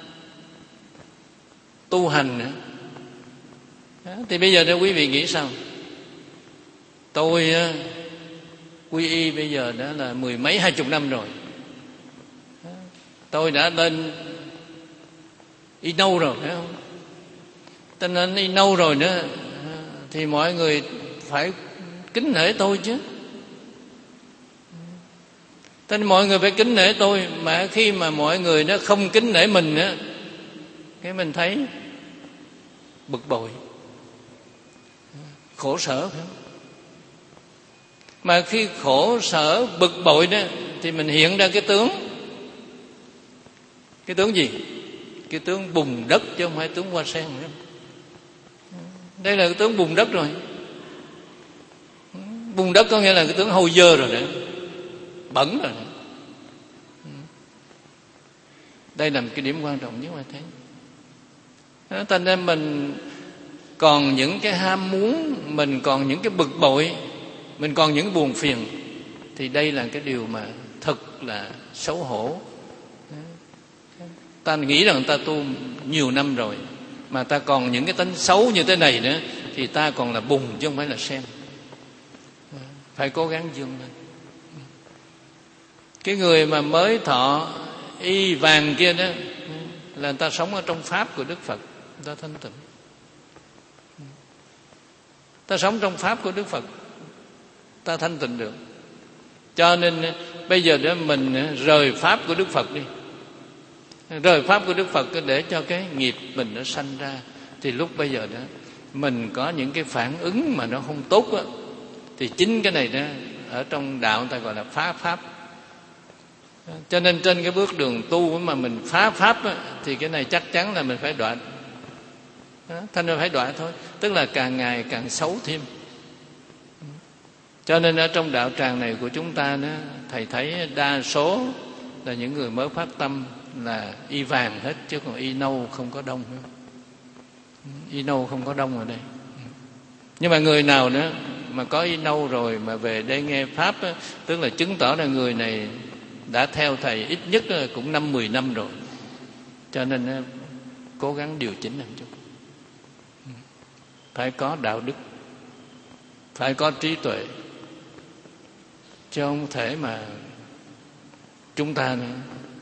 tu hành nữa, thì bây giờ đó quý vị nghĩ sao? Tôi quy y bây giờ đã là mười mấy hai chục năm rồi, Tôi đã lên y nâu rồi, phải không? Tôi lên y nâu rồi nữa thì mọi người phải kính nể tôi chứ. Thế nên mọi người phải kính nể tôi. Mà khi mà mọi người nó không kính nể mình á, cái mình thấy bực bội, khổ sở, phải không? Mà khi khổ sở bực bội đó thì mình hiện ra cái tướng. Cái tướng gì? Cái tướng bùn đất, chứ không phải tướng hoa sen nữa. Đây là cái tướng bùn đất rồi. Bùn đất có nghĩa là cái tướng hôi dơ rồi đấy, bẩn rồi đấy. Đây là một cái điểm quan trọng nhất mà thấy. Đó, thành ra mình còn những cái ham muốn, mình còn những cái bực bội, mình còn những buồn phiền, thì đây là cái điều mà thật là xấu hổ. Ta nghĩ rằng ta tu nhiều năm rồi mà ta còn những cái tính xấu như thế này nữa, thì ta còn là bùn chứ không phải là sen. Phải cố gắng vươn lên. Cái người mà mới thọ y vàng kia đó là người ta sống ở trong pháp của Đức Phật, người ta thanh tịnh. Ta sống trong pháp của Đức Phật, ta thanh tịnh được. Cho nên bây giờ đó mình rời pháp của Đức Phật đi, rời pháp của Đức Phật để cho cái nghiệp mình nó sanh ra, thì lúc bây giờ đó mình có những cái phản ứng mà nó không tốt á, thì chính cái này đó ở trong đạo người ta gọi là phá pháp. Cho nên trên cái bước đường tu mà mình phá pháp á, thì cái này chắc chắn là mình phải đoạn. Thành ra phải đoạn thôi, tức là càng ngày càng xấu thêm. Cho nên ở trong đạo tràng này của chúng ta đó, thầy thấy đa số là những người mới phát tâm là y vàng hết, chứ còn y nâu không có đông. Y nâu không có đông ở đây. Nhưng mà người nào nữa mà có y nâu rồi mà về đây nghe pháp á, tức là chứng tỏ là người này đã theo thầy ít nhất cũng năm mười năm rồi. Cho nên cố gắng điều chỉnh làm chút. Phải có đạo đức, phải có trí tuệ, chứ không thể mà chúng ta nữa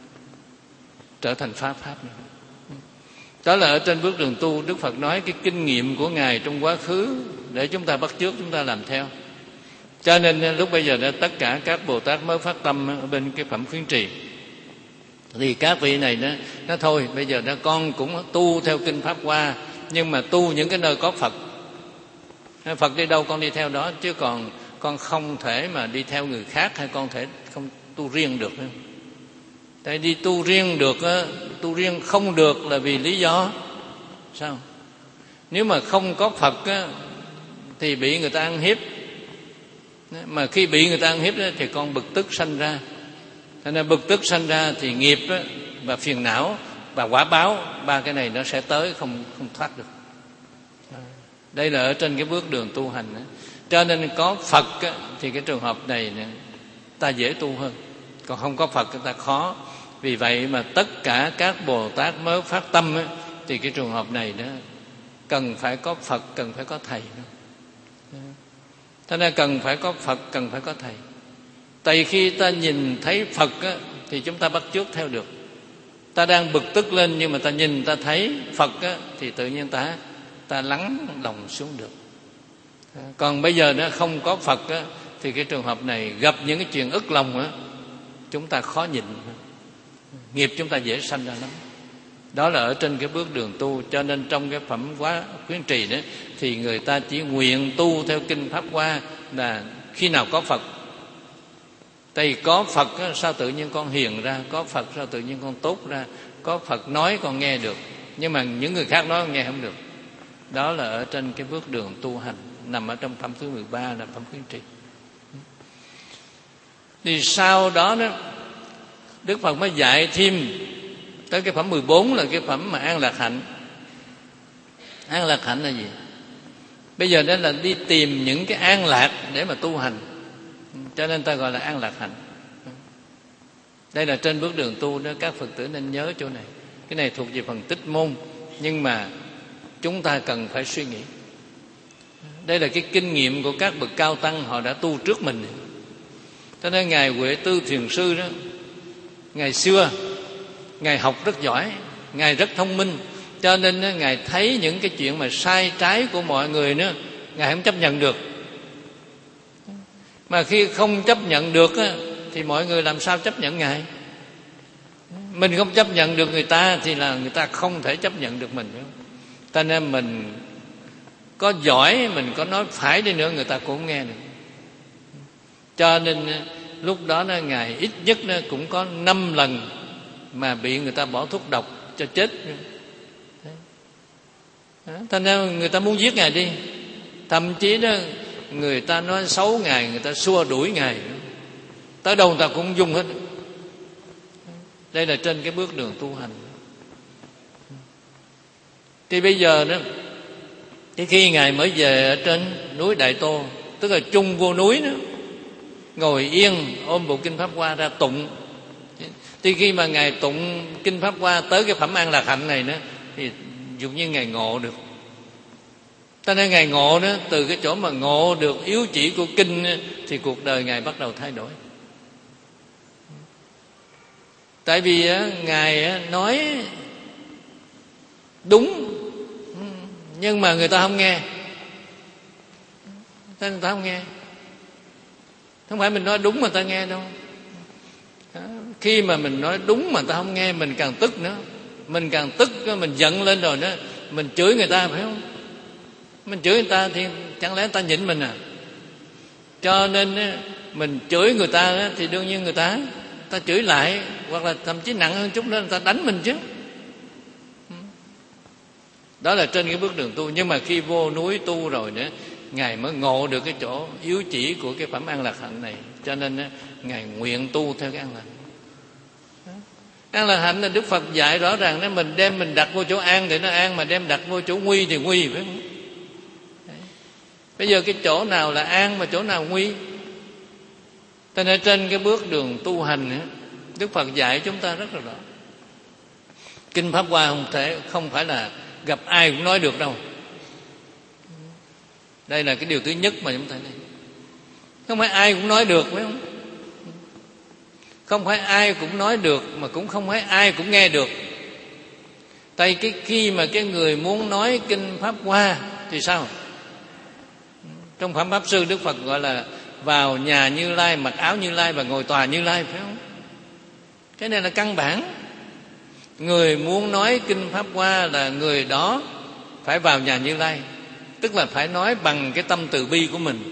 trở thành pháp pháp nữa. Đó là ở trên bước đường tu, Đức Phật nói cái kinh nghiệm của Ngài trong quá khứ để chúng ta bắt chước, chúng ta làm theo. Cho nên lúc bây giờ đó, tất cả các Bồ Tát mới phát tâm ở bên cái phẩm khuyến trì, thì các vị này nó nó thôi bây giờ đó con cũng tu theo kinh Pháp Hoa, nhưng mà tu những cái nơi có Phật. Phật đi đâu con đi theo đó, chứ còn con không thể mà đi theo người khác, hay con thể không tu riêng được. Tại đi tu riêng được, tu riêng không được là vì lý do sao? Nếu mà không có Phật thì bị người ta ăn hiếp, mà khi bị người ta ăn hiếp thì con bực tức sanh ra. Cho nên bực tức sanh ra thì nghiệp và phiền não và quả báo, ba cái này nó sẽ tới, không không thoát được. Đây là ở trên cái bước đường tu hành. Cho nên có Phật thì cái trường hợp này ta dễ tu hơn, còn không có Phật ta khó. Vì vậy mà tất cả các Bồ Tát mới phát tâm thì cái trường hợp này đó cần phải có Phật, cần phải có thầy. Thế nên cần phải có Phật, cần phải có thầy. Tại khi ta nhìn thấy Phật á, thì chúng ta bắt chước theo được. Ta đang bực tức lên nhưng mà ta nhìn ta thấy Phật á, thì tự nhiên ta ta lắng lòng xuống được. Còn bây giờ nó không có Phật á, thì cái trường hợp này gặp những cái chuyện ức lòng á, chúng ta khó nhìn, nghiệp chúng ta dễ sanh ra lắm. Đó là ở trên cái bước đường tu. Cho nên trong cái phẩm Quá Khuyến Trì đó thì người ta chỉ nguyện tu theo kinh Pháp Hoa là khi nào có Phật. Tại vì có Phật á, sao tự nhiên con hiền ra, có Phật sao tự nhiên con tốt ra, có Phật nói con nghe được, nhưng mà những người khác nói con nghe không được. Đó là ở trên cái bước đường tu hành, nằm ở trong phẩm thứ mười ba là phẩm Khuyến Trì. Thì sau đó đó Đức Phật mới dạy thêm tới cái phẩm mười bốn là cái phẩm mà an lạc hạnh. An lạc hạnh là gì? Bây giờ đó là đi tìm những cái an lạc để mà tu hành, cho nên ta gọi là an lạc hạnh. Đây là trên bước đường tu đó, các Phật tử nên nhớ chỗ này. Cái này thuộc về phần tích môn, nhưng mà chúng ta cần phải suy nghĩ. Đây là cái kinh nghiệm của các bậc cao tăng, họ đã tu trước mình. Cho nên Ngài Huệ Tư Thiền Sư đó, ngày xưa Ngài học rất giỏi, Ngài rất thông minh, cho nên Ngài thấy những cái chuyện mà sai trái của mọi người nữa, Ngài không chấp nhận được. Mà khi không chấp nhận được thì mọi người làm sao chấp nhận Ngài? Mình không chấp nhận được người ta thì là người ta không thể chấp nhận được mình. Cho nên mình có giỏi, mình có nói phải đi nữa, người ta cũng không nghe được. Cho nên lúc đó nó Ngài ít nhất nó cũng có năm lần mà bị người ta bỏ thuốc độc cho chết. Thành ra người ta muốn giết Ngài đi. Thậm chí đó người ta nói xấu Ngài, người ta xua đuổi Ngài, tới đâu người ta cũng dùng hết. Đây là trên cái bước đường tu hành. Thì bây giờ đó, thì khi Ngài mới về ở trên núi Đại Tô, tức là chung vô núi đó, ngồi yên ôm bộ Kinh Pháp Hoa ra tụng. Thì khi mà Ngài tụng Kinh Pháp Hoa tới cái phẩm An Lạc Hạnh này nữa, thì dụ như Ngài ngộ được. Cho nên Ngài ngộ đó, từ cái chỗ mà ngộ được yếu chỉ của kinh thì cuộc đời Ngài bắt đầu thay đổi. Tại vì Ngài nói đúng, nhưng mà người ta không nghe. Người ta không nghe. Không phải mình nói đúng mà người ta nghe đâu. Khi mà mình nói đúng mà người ta không nghe, mình càng tức nữa. Mình càng tức, mình giận lên rồi nữa, mình chửi người ta, phải không? Mình chửi người ta thì chẳng lẽ người ta nhịn mình à? Cho nên mình chửi người ta thì đương nhiên người ta người ta chửi lại, hoặc là thậm chí nặng hơn chút nữa người ta đánh mình chứ. Đó là trên cái bước đường tu. Nhưng mà khi vô núi tu rồi nữa, Ngài mới ngộ được cái chỗ yếu chỉ của cái phẩm An Lạc Hạnh này. Cho nên Ngài nguyện tu theo cái An Lạc Hạnh. An Lạc Hạnh là Đức Phật dạy rõ ràng đó, mình đem mình đặt vô chỗ an thì nó an, mà đem đặt vô chỗ nguy thì nguy, phải không? Bây giờ cái chỗ nào là an mà chỗ nào nguy? Cho nên trên cái bước đường tu hành, Đức Phật dạy chúng ta rất là rõ. Kinh Pháp Hoa không thể không phải là gặp ai cũng nói được đâu. Đây là cái điều thứ nhất mà chúng ta thấy. Không phải ai cũng nói được, phải không? Không phải ai cũng nói được, mà cũng không phải ai cũng nghe được. Tại cái khi mà cái người muốn nói Kinh Pháp Hoa thì sao? Trong Phẩm Pháp Sư, Đức Phật gọi là vào nhà Như Lai, mặc áo Như Lai và ngồi tòa Như Lai, phải không? Cái này là căn bản. Người muốn nói Kinh Pháp Hoa là người đó phải vào nhà Như Lai, tức là phải nói bằng cái tâm từ bi của mình,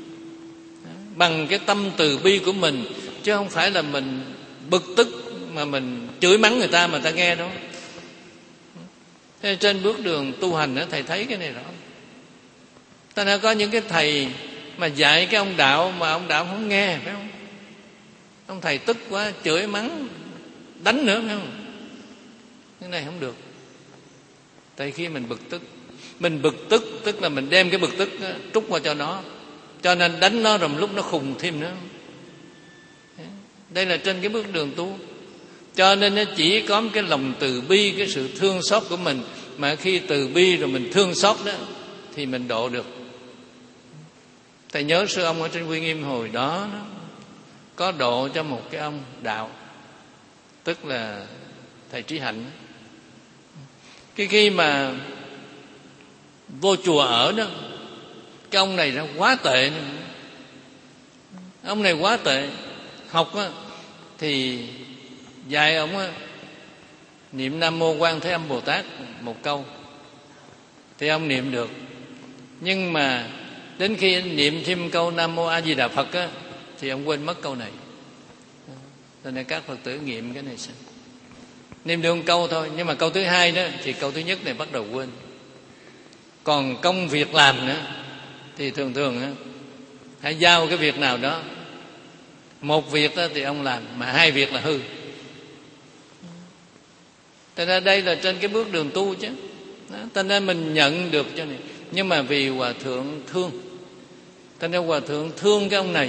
bằng cái tâm từ bi của mình, chứ không phải là mình bực tức mà mình chửi mắng người ta mà ta nghe đâu. Thế trên bước đường tu hành đó, thầy thấy cái này rõ. Ta đã có những cái thầy mà dạy cái ông đạo mà ông đạo không nghe, phải không? Ông thầy tức quá, chửi mắng, đánh nữa, phải không? Cái này không được. Tại khi mình bực tức, mình bực tức tức là mình đem cái bực tức đó, trút qua cho nó, cho nên đánh nó rồi lúc nó khùng thêm nữa. Đây là trên cái bước đường tu. Cho nên nó chỉ có cái lòng từ bi, cái sự thương xót của mình, mà khi từ bi rồi mình thương xót đó thì mình độ được. Thầy nhớ sư ông ở trên Quy Nghiêm hồi đó, đó có độ cho một cái ông đạo, tức là thầy Trí Hạnh. Cái khi mà vô chùa ở đó, cái ông này nó quá tệ. Ông này quá tệ. Học á, thì dạy ông á, niệm Nam Mô Quan Thế Âm Bồ Tát một câu thì ông niệm được. Nhưng mà đến khi anh niệm thêm câu Nam Mô A Di Đà Phật á, thì ông quên mất câu này. Cho nên các Phật tử nghiệm cái này xem. Niệm được một câu thôi, nhưng mà câu thứ hai đó thì câu thứ nhất này bắt đầu quên. Còn công việc làm nữa thì thường thường á, hãy giao cái việc nào đó, một việc đó thì ông làm, mà hai việc là hư. Cho nên đây là trên cái bước đường tu chứ. Cho nên mình nhận được cho này. Nhưng mà vì Hòa Thượng thương, cho nên Hòa Thượng thương cái ông này,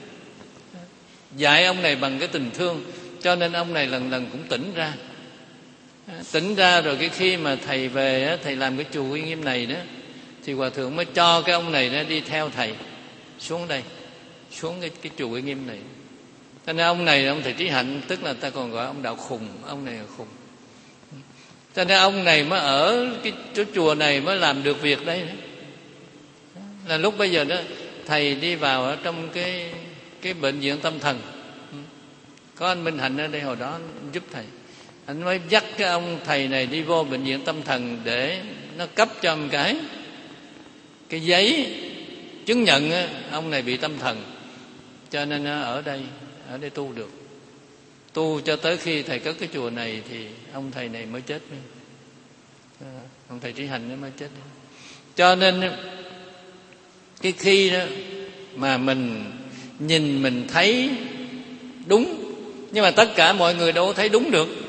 dạy ông này bằng cái tình thương, cho nên ông này lần lần cũng tỉnh ra. Tỉnh ra rồi cái khi mà thầy về, thầy làm cái chùa Uy Nghiêm này đó, thì Hòa Thượng mới cho cái ông này đó đi theo thầy xuống đây, xuống cái, cái chùa Uy Nghiêm này. Cho nên ông này ông thầy Trí Hạnh, tức là ta còn gọi ông đạo khùng, ông này là khùng. Cho nên ông này mới ở cái chỗ chùa này mới làm được việc đấy. Là lúc bây giờ đó thầy đi vào ở trong cái cái bệnh viện tâm thần, có anh Minh Hạnh ở đây hồi đó giúp thầy, anh mới dắt cái ông thầy này đi vô bệnh viện tâm thần để nó cấp cho một cái cái giấy chứng nhận á, ông này bị tâm thần, cho nên ở đây ở đây tu được, tu cho tới khi thầy cất cái chùa này thì ông thầy này mới chết, ông thầy Trí Hạnh nó mới chết. Cho nên cái khi đó mà mình nhìn mình thấy đúng, nhưng mà tất cả mọi người đâu có thấy đúng được.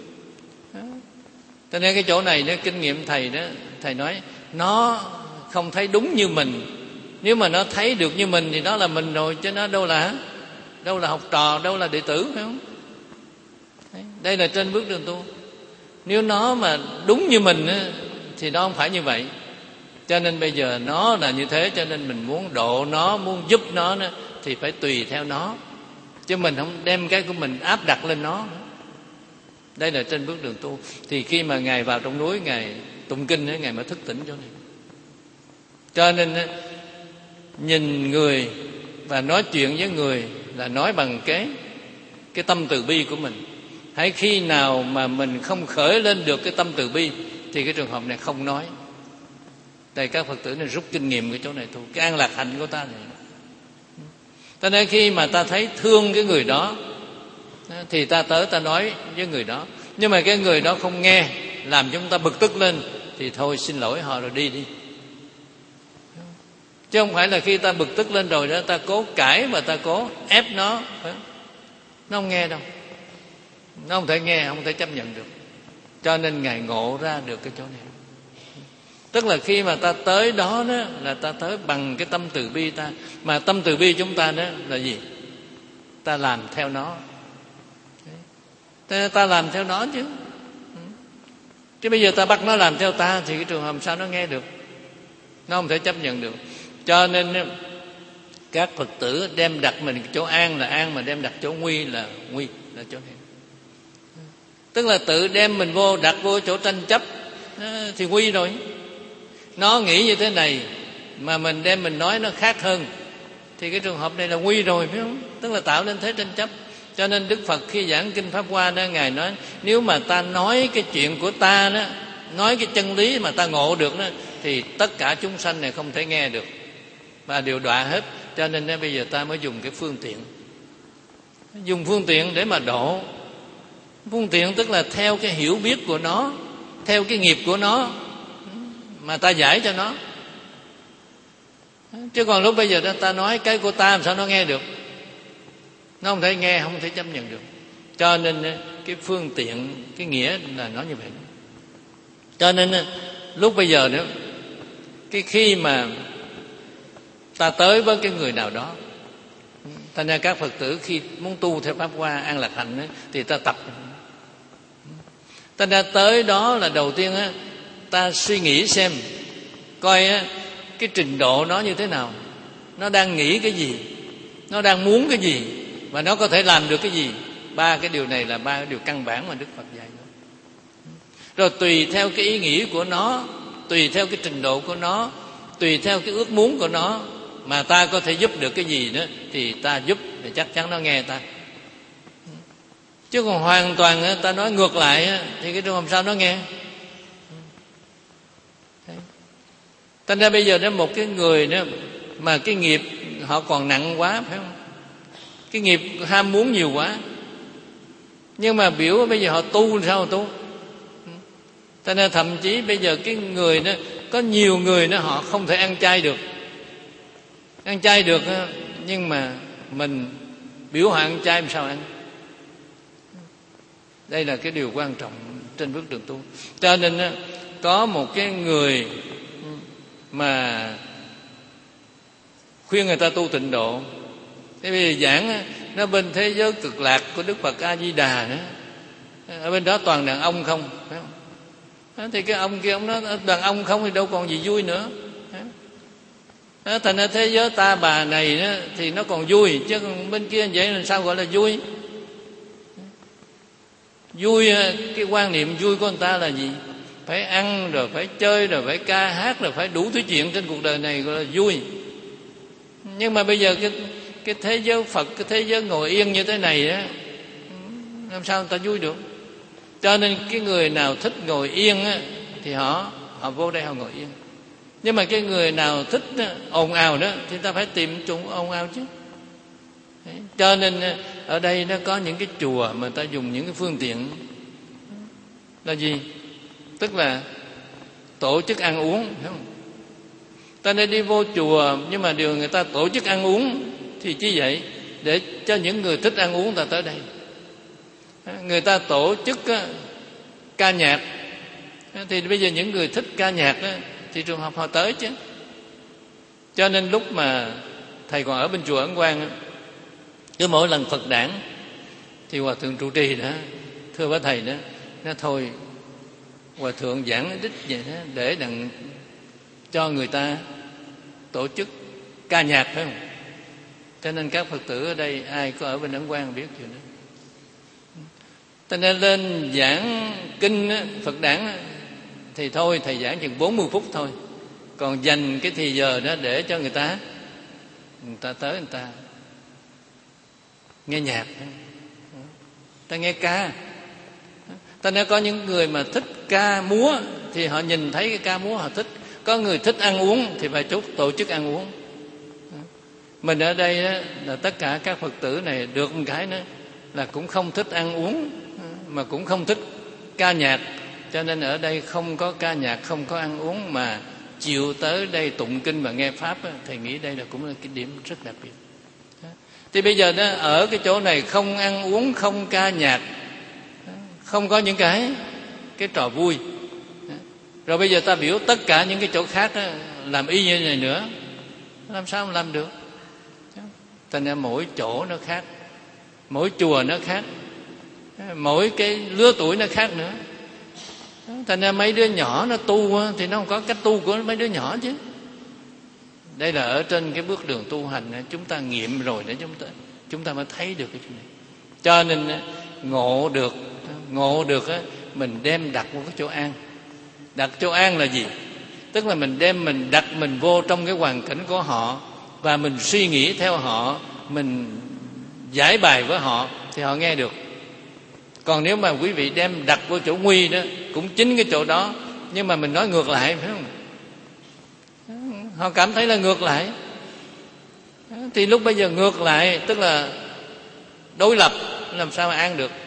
Cho nên cái chỗ này đó, kinh nghiệm thầy đó, thầy nói nó không thấy đúng như mình. Nếu mà nó thấy được như mình thì nó là mình rồi, chứ nó đâu là đâu là học trò, đâu là đệ tử, phải không? Đây là trên bước đường tu. Nếu nó mà đúng như mình thì nó không phải như vậy. Cho nên bây giờ nó là như thế, cho nên mình muốn độ nó, muốn giúp nó thì phải tùy theo nó, chứ mình không đem cái của mình áp đặt lên nó. Đây là trên bước đường tu. Thì khi mà Ngài vào trong núi, Ngài tụng kinh ấy, Ngài mới thức tỉnh chỗ này. Cho nên nhìn người và nói chuyện với người là nói bằng cái cái tâm từ bi của mình. Hãy khi nào mà mình không khởi lên được cái tâm từ bi thì cái trường hợp này không nói. Đây các Phật tử này rút kinh nghiệm cái chỗ này thôi, cái an lạc hạnh của ta này. Cho nên khi mà ta thấy thương cái người đó thì ta tới ta nói với người đó. Nhưng mà cái người đó không nghe, làm chúng ta bực tức lên thì thôi xin lỗi họ rồi đi đi. Chứ không phải là khi ta bực tức lên rồi đó ta cố cãi và ta cố ép nó, nó không nghe đâu, nó không thể nghe, không thể chấp nhận được. Cho nên Ngài ngộ ra được cái chỗ này. Tức là khi mà ta tới đó, đó là ta tới bằng cái tâm từ bi ta. Mà tâm từ bi chúng ta đó là gì? Ta làm theo nó. Ta, ta làm theo nó chứ. Chứ bây giờ ta bắt nó làm theo ta thì cái trường hợp sao nó nghe được? Nó không thể chấp nhận được. Cho nên các Phật tử đem đặt mình chỗ an là an, mà đem đặt chỗ nguy là nguy, là chỗ này. Tức là tự đem mình vô, đặt vô chỗ tranh chấp thì nguy rồi. Nó nghĩ như thế này mà mình đem mình nói nó khác hơn thì cái trường hợp này là nguy rồi, phải không? Tức là tạo nên thế tranh chấp. Cho nên Đức Phật khi giảng kinh Pháp Hoa đó, Ngài nói nếu mà ta nói cái chuyện của ta đó, nói cái chân lý mà ta ngộ được đó, thì tất cả chúng sanh này không thể nghe được và đều đọa hết. Cho nên đó, bây giờ ta mới dùng cái phương tiện, dùng phương tiện để mà độ. Phương tiện tức là theo cái hiểu biết của nó, theo cái nghiệp của nó mà ta giải cho nó. Chứ còn lúc bây giờ đó, ta nói cái của ta làm sao nó nghe được? Nó không thể nghe, không thể chấp nhận được. Cho nên cái phương tiện, cái nghĩa là nó như vậy. Cho nên lúc bây giờ đó, cái khi mà ta tới với cái người nào đó, thành ra các Phật tử khi muốn tu theo Pháp Hoa an lạc hạnh ấy, thì ta tập. Thành ra tới đó là đầu tiên á, ta suy nghĩ xem coi á, cái trình độ nó như thế nào, nó đang nghĩ cái gì, nó đang muốn cái gì và nó có thể làm được cái gì. Ba cái điều này là ba cái điều căn bản mà Đức Phật dạy. Rồi tùy theo cái ý nghĩ của nó, tùy theo cái trình độ của nó, tùy theo cái ước muốn của nó mà ta có thể giúp được cái gì đó thì ta giúp, thì chắc chắn nó nghe ta. Chứ còn hoàn toàn ta nói ngược lại thì cái trường hợp sao nó nghe. Thành ra bây giờ đó một cái người đó mà cái nghiệp họ còn nặng quá, phải không? Cái nghiệp ham muốn nhiều quá, nhưng mà biểu bây giờ họ tu sao mà tu. Cho nên thậm chí bây giờ cái người đó, có nhiều người đó họ không thể ăn chay được. Ăn chay được nhưng mà mình biểu họ ăn chay làm sao ăn. Đây là cái điều quan trọng trên bước đường tu. Cho nên có một cái người mà khuyên người ta tu tịnh độ, thế bây giờ giảng nó bên thế giới cực lạc của Đức Phật A Di Đà nữa, ở bên đó toàn đàn ông không, phải không? Thì cái ông kia ông nói đàn ông không thì đâu còn gì vui nữa. Đó, thành ra thế giới ta bà này đó, thì nó còn vui, chứ còn bên kia vậy là sao gọi là vui? Vui, cái quan niệm vui của người ta là gì? Phải ăn rồi phải chơi rồi phải ca hát rồi phải đủ thứ chuyện trên cuộc đời này gọi là vui. Nhưng mà bây giờ cái cái thế giới Phật, cái thế giới ngồi yên như thế này á, làm sao người ta vui được? Cho nên cái người nào thích ngồi yên á, thì họ họ vô đây họ ngồi yên. Nhưng mà cái người nào thích á, ồn ào đó thì ta phải tìm chỗ ồn ào chứ. Đấy. Cho nên ở đây nó có những cái chùa mà ta dùng những cái phương tiện là gì? Tức là tổ chức ăn uống, phải không? Ta nên đi vô chùa, nhưng mà điều người ta tổ chức ăn uống thì chi vậy? Để cho những người thích ăn uống ta tới đây. Người ta tổ chức ca nhạc, thì bây giờ những người thích ca nhạc thì trường học họ tới chứ. Cho nên lúc mà thầy còn ở bên chùa Ấn Quang, cứ mỗi lần Phật đản thì hòa thượng trụ trì đó thưa với thầy đó, nó thôi hòa thượng giảng đích vậy đó, để đặng cho người ta tổ chức ca nhạc, phải không? Cho nên các Phật tử ở đây ai có ở bên Ấn Quang biết chuyện đó. Cho nên lên giảng kinh Phật đản thì thôi thầy giảng chừng bốn mươi phút thôi, còn dành cái thì giờ đó để cho người ta người ta tới người ta nghe nhạc, ta nghe ca. Ta nói có những người mà thích ca múa thì họ nhìn thấy cái ca múa họ thích. Có người thích ăn uống thì phải chốt tổ chức ăn uống. Mình ở đây đó, là tất cả các Phật tử này được một cái nữa là cũng không thích ăn uống mà cũng không thích ca nhạc. Cho nên ở đây không có ca nhạc, không có ăn uống, mà chịu tới đây tụng kinh và nghe Pháp. Thầy nghĩ đây là cũng là cái điểm rất đặc biệt. Thì bây giờ đó, ở cái chỗ này không ăn uống, không ca nhạc, không có những cái cái trò vui. Rồi bây giờ ta biểu tất cả những cái chỗ khác đó, làm y như này nữa, làm sao mà làm được? Thành ra mỗi chỗ nó khác, mỗi chùa nó khác, mỗi cái lứa tuổi nó khác nữa. Thành ra mấy đứa nhỏ nó tu thì nó không có cách tu của mấy đứa nhỏ chứ. Đây là ở trên cái bước đường tu hành chúng ta nghiệm rồi để chúng ta chúng ta mới thấy được cái chuyện này. Cho nên ngộ được ngộ được mình đem đặt một cái chỗ an. Đặt chỗ an là gì? Tức là mình đem mình đặt mình vô trong cái hoàn cảnh của họ và mình suy nghĩ theo họ, mình giải bài với họ thì họ nghe được. Còn nếu mà quý vị đem đặt vô chỗ nguy đó, cũng chính cái chỗ đó, nhưng mà mình nói ngược lại, phải không? Họ cảm thấy là ngược lại. Thì lúc bây giờ ngược lại tức là đối lập, làm sao mà an được?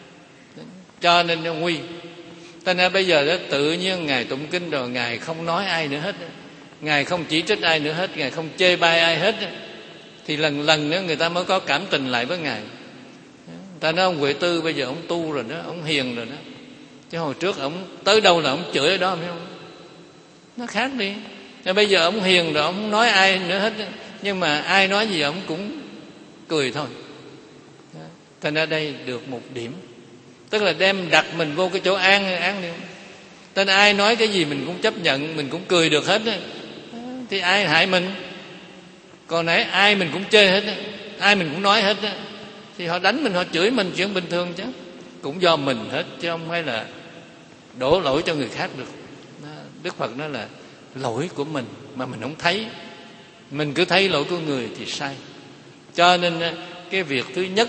Cho nên nó nguy. Cho nên bây giờ đó tự nhiên Ngài tụng kinh rồi Ngài không nói ai nữa hết, Ngài không chỉ trích ai nữa hết, Ngài không chê bai ai hết, thì lần lần nữa người ta mới có cảm tình lại với Ngài. Ta nói ông Huệ Tư bây giờ ông tu rồi đó, ông hiền rồi đó, chứ hồi trước ông tới đâu là ông chửi ở đó, phải không? Nó khác đi. Nên bây giờ ông hiền rồi, ông không nói ai nữa hết, nhưng mà ai nói gì ông cũng cười thôi. Thành ra đây được một điểm, tức là đem đặt mình vô cái chỗ an an đi. Nên ai nói cái gì mình cũng chấp nhận, mình cũng cười được hết, thì ai hại mình? Còn nãy ai mình cũng chê hết, ai mình cũng nói hết, thì họ đánh mình, họ chửi mình chuyện bình thường chứ, cũng do mình hết, chứ không phải là đổ lỗi cho người khác được. Đức Phật nói là lỗi của mình mà mình không thấy, mình cứ thấy lỗi của người thì sai. Cho nên cái việc thứ nhất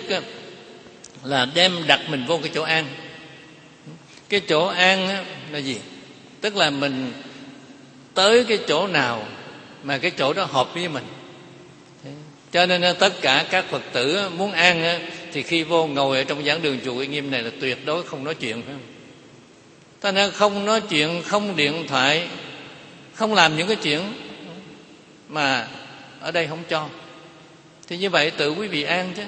là đem đặt mình vô cái chỗ an. Cái chỗ an là gì? Tức là mình tới cái chỗ nào mà cái chỗ đó hợp với mình. Cho nên tất cả các Phật tử muốn an thì khi vô ngồi ở trong giảng đường chùa Uy Nghiêm này là tuyệt đối không nói chuyện, phải không? Ta nên không nói chuyện, không điện thoại, không làm những cái chuyện mà ở đây không cho. Thì như vậy tự quý vị an chứ.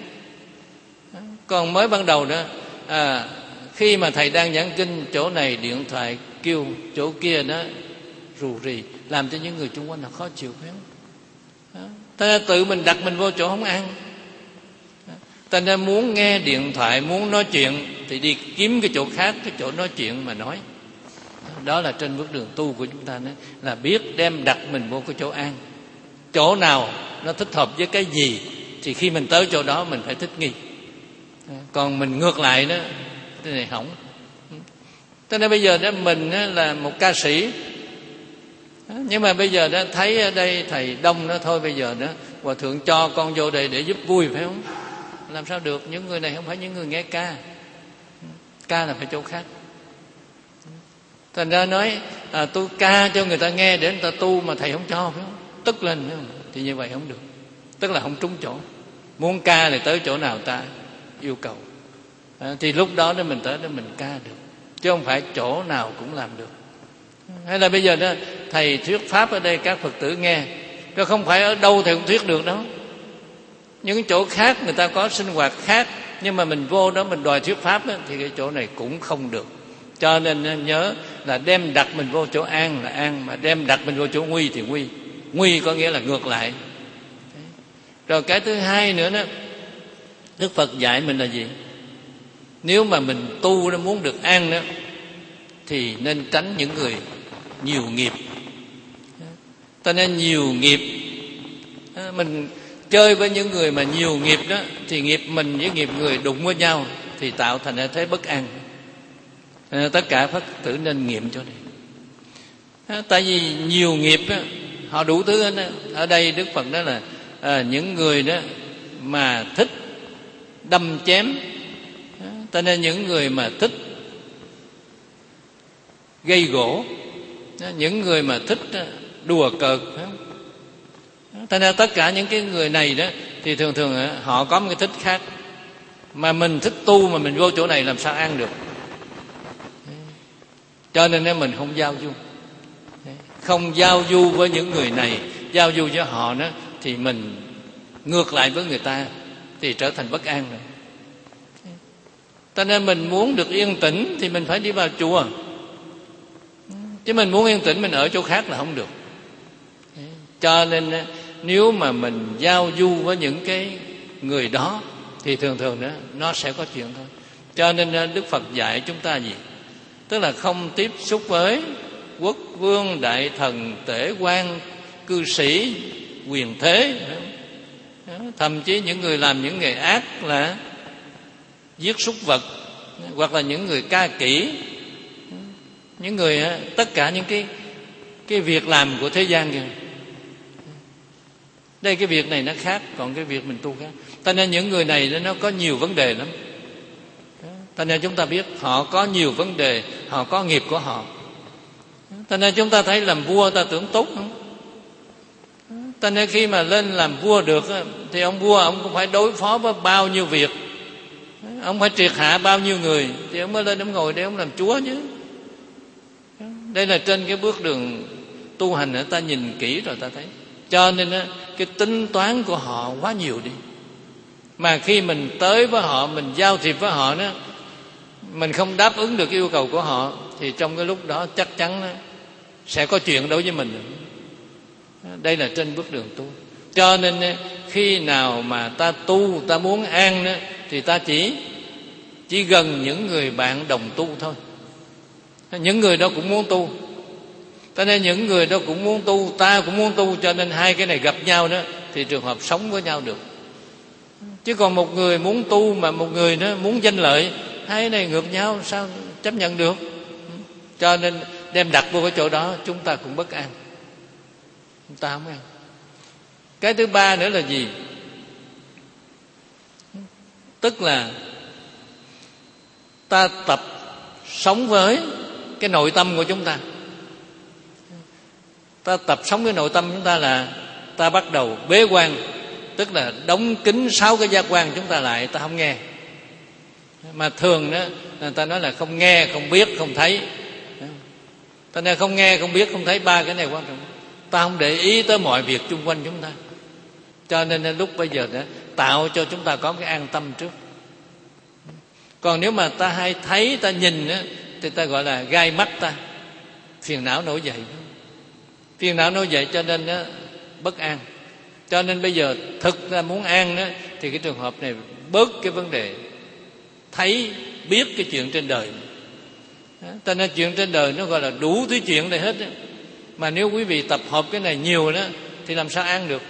Còn mới ban đầu đó, à, khi mà thầy đang giảng kinh, chỗ này điện thoại kêu, chỗ kia nó rù rì, làm cho những người xung quanh họ khó chịu, phải không? Ta nên tự mình đặt mình vô chỗ không an. Ta nên muốn nghe điện thoại, muốn nói chuyện thì đi kiếm cái chỗ khác, cái chỗ nói chuyện mà nói. Đó là trên bước đường tu của chúng ta đó, là biết đem đặt mình vô cái chỗ an. chỗ nào nó thích hợp với cái gì thì khi mình tới chỗ đó mình phải thích nghi. Còn mình ngược lại đó, cái này hỏng. Cho nên bây giờ đó mình là một ca sĩ, nhưng mà bây giờ đó thấy ở đây thầy đông đó, thôi bây giờ đó hòa thượng cho con vô đây để giúp vui, phải không? Làm sao được? Những người này không phải những người nghe ca. Ca là phải chỗ khác. Thành ra nói à, tôi ca cho người ta nghe để người ta tu, mà thầy không cho, phải không? Tức lên, phải không? Thì như vậy không được. Tức là không trúng chỗ. Muốn ca thì tới chỗ nào ta yêu cầu, à, thì lúc đó đó mình tới đó mình ca được, chứ không phải chỗ nào cũng làm được. Hay là bây giờ đó thầy thuyết pháp ở đây các Phật tử nghe, chứ không phải ở đâu thầy cũng thuyết được đâu. Những chỗ khác người ta có sinh hoạt khác, nhưng mà mình vô đó mình đòi thuyết pháp đó, thì cái chỗ này cũng không được. Cho nên nhớ là đem đặt mình vô chỗ an là an, mà đem đặt mình vô chỗ nguy thì nguy. Nguy có nghĩa là ngược lại. Rồi cái thứ hai nữa đó, Đức Phật dạy mình là gì? Nếu mà mình tu nó muốn được an đó, thì nên tránh những người nhiều nghiệp. Ta nên nhiều nghiệp, mình chơi với những người mà nhiều nghiệp đó, thì nghiệp mình với nghiệp người đụng với nhau thì tạo thành ra thế bất an. Tất cả Phật tử nên nghiệm chỗ này. Tại vì nhiều nghiệp đó, họ đủ thứ hết đó. Ở đây Đức Phật đó là à, những người đó mà thích đâm chém, cho nên những người mà thích gây gỗ, những người mà thích đùa cợt, cho nên tất cả những cái người này đó thì thường thường họ có một cái thích khác. Mà mình thích tu mà mình vô chỗ này làm sao ăn được? Cho nên mình không giao du, không giao du với những người này, giao du với họ đó thì mình ngược lại với người ta, thì trở thành bất an rồi. Cho nên mình muốn được yên tĩnh thì mình phải đi vào chùa, chứ mình muốn yên tĩnh mình ở chỗ khác là không được. Cho nên nếu mà mình giao du với những cái người đó thì thường thường đó nó sẽ có chuyện thôi. Cho nên Đức Phật dạy chúng ta gì? Tức là không tiếp xúc với quốc vương, đại thần, tể quan, cư sĩ, quyền thế, thậm chí những người làm những nghề ác là giết súc vật, hoặc là những người ca kỹ, những người tất cả những cái cái việc làm của thế gian kìa. Đây cái việc này nó khác, còn cái việc mình tu khác. Cho nên những người này nó có nhiều vấn đề lắm. Cho nên chúng ta biết họ có nhiều vấn đề, họ có nghiệp của họ. Cho nên chúng ta thấy làm vua ta tưởng tốt không? Cho nên khi mà lên làm vua được thì ông vua ông cũng phải đối phó với bao nhiêu việc, ông phải triệt hạ bao nhiêu người thì ông mới lên ông ngồi để ông làm chúa chứ. Đây là trên cái bước đường tu hành ta nhìn kỹ rồi ta thấy. Cho nên cái tính toán của họ quá nhiều đi. Mà khi mình tới với họ, mình giao thiệp với họ đó, mình không đáp ứng được yêu cầu của họ thì trong cái lúc đó chắc chắn đó, sẽ có chuyện đối với mình. Đây là trên bước đường tu. Cho nên khi nào mà ta tu, ta muốn an đó, thì ta chỉ chỉ gần những người bạn đồng tu thôi. Những người đó cũng muốn tu, cho nên những người đó cũng muốn tu, ta cũng muốn tu, cho nên hai cái này gặp nhau đó thì trường hợp sống với nhau được. Chứ còn một người muốn tu mà một người đó muốn danh lợi, hai cái này ngược nhau sao chấp nhận được? Cho nên đem đặt vô cái chỗ đó chúng ta cũng bất an, chúng ta không an. Cái thứ ba nữa là gì? Tức là ta tập sống với cái nội tâm của chúng ta. Ta tập sống với nội tâm chúng ta là ta bắt đầu bế quan, tức là đóng kín sáu cái giác quan chúng ta lại, ta không nghe. Mà thường đó người ta nói là không nghe, không biết, không thấy. Ta nên không nghe, không biết, không thấy, ba cái này quan trọng. Ta không để ý tới mọi việc chung quanh chúng ta. Cho nên lúc bây giờ đó tạo cho chúng ta có cái an tâm trước. Còn nếu mà ta hay thấy, ta nhìn đó, thì ta gọi là gai mắt ta, phiền não nổi dậy. Phiền não nổi dậy cho nên đó, bất an. Cho nên bây giờ thực ra muốn an đó, thì cái trường hợp này bớt cái vấn đề thấy biết cái chuyện trên đời. Cho nên chuyện trên đời nó gọi là đủ thứ chuyện này hết đó. Mà nếu quý vị tập hợp cái này nhiều đó thì làm sao an được.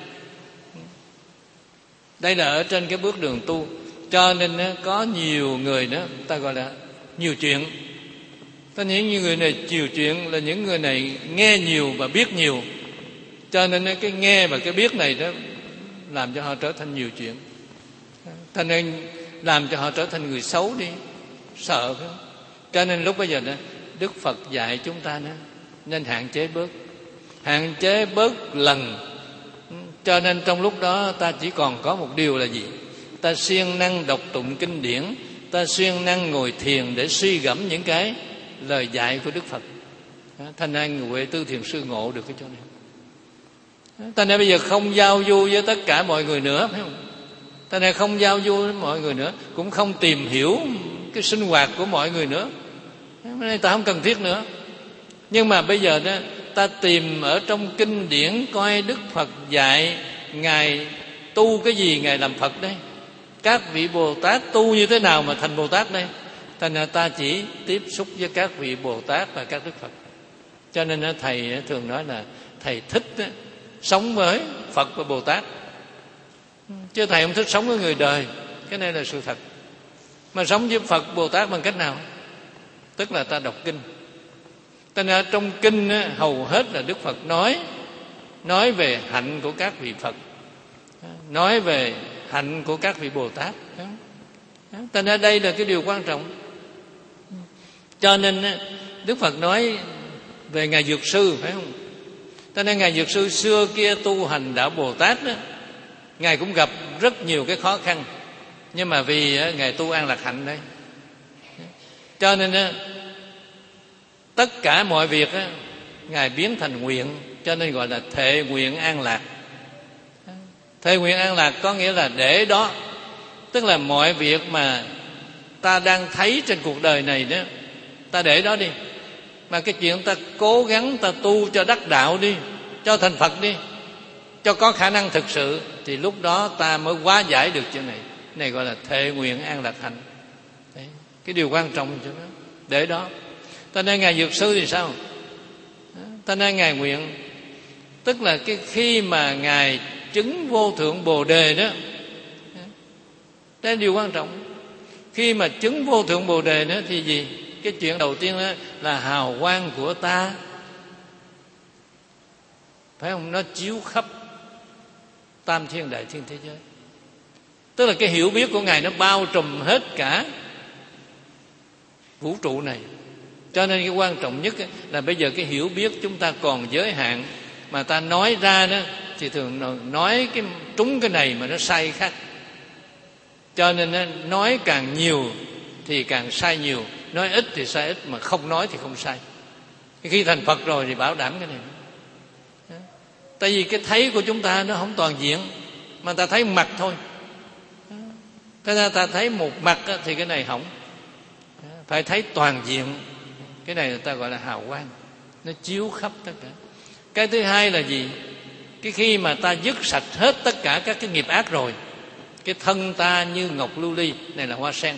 Đây là ở trên cái bước đường tu. Cho nên có nhiều người đó ta gọi là nhiều chuyện. Ta những người này nhiều chuyện là những người này nghe nhiều và biết nhiều. Cho nên cái nghe và cái biết này đó làm cho họ trở thành nhiều chuyện. Cho nên làm cho họ trở thành người xấu đi, sợ phải không? Cho nên lúc bây giờ đó Đức Phật dạy chúng ta đó, nên hạn chế bớt, hạn chế bớt lần. Cho nên trong lúc đó ta chỉ còn có một điều là gì? Ta siêng năng đọc tụng kinh điển, ta siêng năng ngồi thiền để suy gẫm những cái lời dạy của Đức Phật. Thành ra người Huệ Tư Thiền Sư ngộ được cái chỗ này. Ta nên bây giờ không giao du với tất cả mọi người nữa, phải không? Ta nên không giao du với mọi người nữa, cũng không tìm hiểu cái sinh hoạt của mọi người nữa. Cái này ta không cần thiết nữa. Nhưng mà bây giờ đó ta tìm ở trong kinh điển coi Đức Phật dạy Ngài tu cái gì, Ngài làm Phật đây. Các vị Bồ Tát tu như thế nào mà thành Bồ Tát đây. Thành ra ta chỉ tiếp xúc với các vị Bồ Tát và các Đức Phật. Cho nên Thầy thường nói là Thầy thích sống với Phật và Bồ Tát, chứ Thầy không thích sống với người đời. Cái này là sự thật. Mà sống với Phật Bồ Tát bằng cách nào? Tức là ta đọc kinh. Cho nên trong kinh hầu hết là Đức Phật nói Nói về hạnh của các vị Phật, nói về hạnh của các vị Bồ Tát. Cho nên đây là cái điều quan trọng. Cho nên Đức Phật nói về Ngài Dược Sư, phải không? Cho nên Ngài Dược Sư xưa kia tu hành đạo Bồ Tát đó, Ngài cũng gặp rất nhiều cái khó khăn. Nhưng mà vì Ngài tu an lạc hạnh đây, cho nên tất cả mọi việc Ngài biến thành nguyện. Cho nên gọi là thệ nguyện an lạc. Thệ nguyện an lạc có nghĩa là để đó. Tức là mọi việc mà ta đang thấy trên cuộc đời này đó, ta để đó đi. Mà cái chuyện ta cố gắng ta tu cho đắc đạo đi, cho thành Phật đi, cho có khả năng thực sự, thì lúc đó ta mới hóa giải được chuyện này. Này gọi là thệ nguyện an lạc hạnh. Đấy, cái điều quan trọng cho nó để đó. Ta nên Ngài Dược Sư thì sao? Ta nên Ngài nguyện, tức là cái khi mà Ngài chứng vô thượng Bồ Đề đó, đó là điều quan trọng. Khi mà chứng vô thượng Bồ Đề đó thì gì? Cái chuyện đầu tiên đó là hào quang của ta, phải không? Nó chiếu khắp tam thiên đại thiên thế giới. Tức là cái hiểu biết của Ngài nó bao trùm hết cả vũ trụ này. Cho nên cái quan trọng nhất là bây giờ cái hiểu biết chúng ta còn giới hạn. Mà ta nói ra đó thì thường nói cái trúng cái này mà nó sai khác. Cho nên nói càng nhiều thì càng sai nhiều, nói ít thì sai ít, mà không nói thì không sai. Khi thành Phật rồi thì bảo đảm cái này. Tại vì cái thấy của chúng ta nó không toàn diện, mà ta thấy một mặt thôi. Thế ra ta thấy một mặt thì cái này hỏng, phải thấy toàn diện. Cái này người ta gọi là hào quang, nó chiếu khắp tất cả. Cái thứ hai là gì? Cái khi mà ta dứt sạch hết tất cả các cái nghiệp ác rồi, cái thân ta như ngọc lưu ly, này là hoa sen.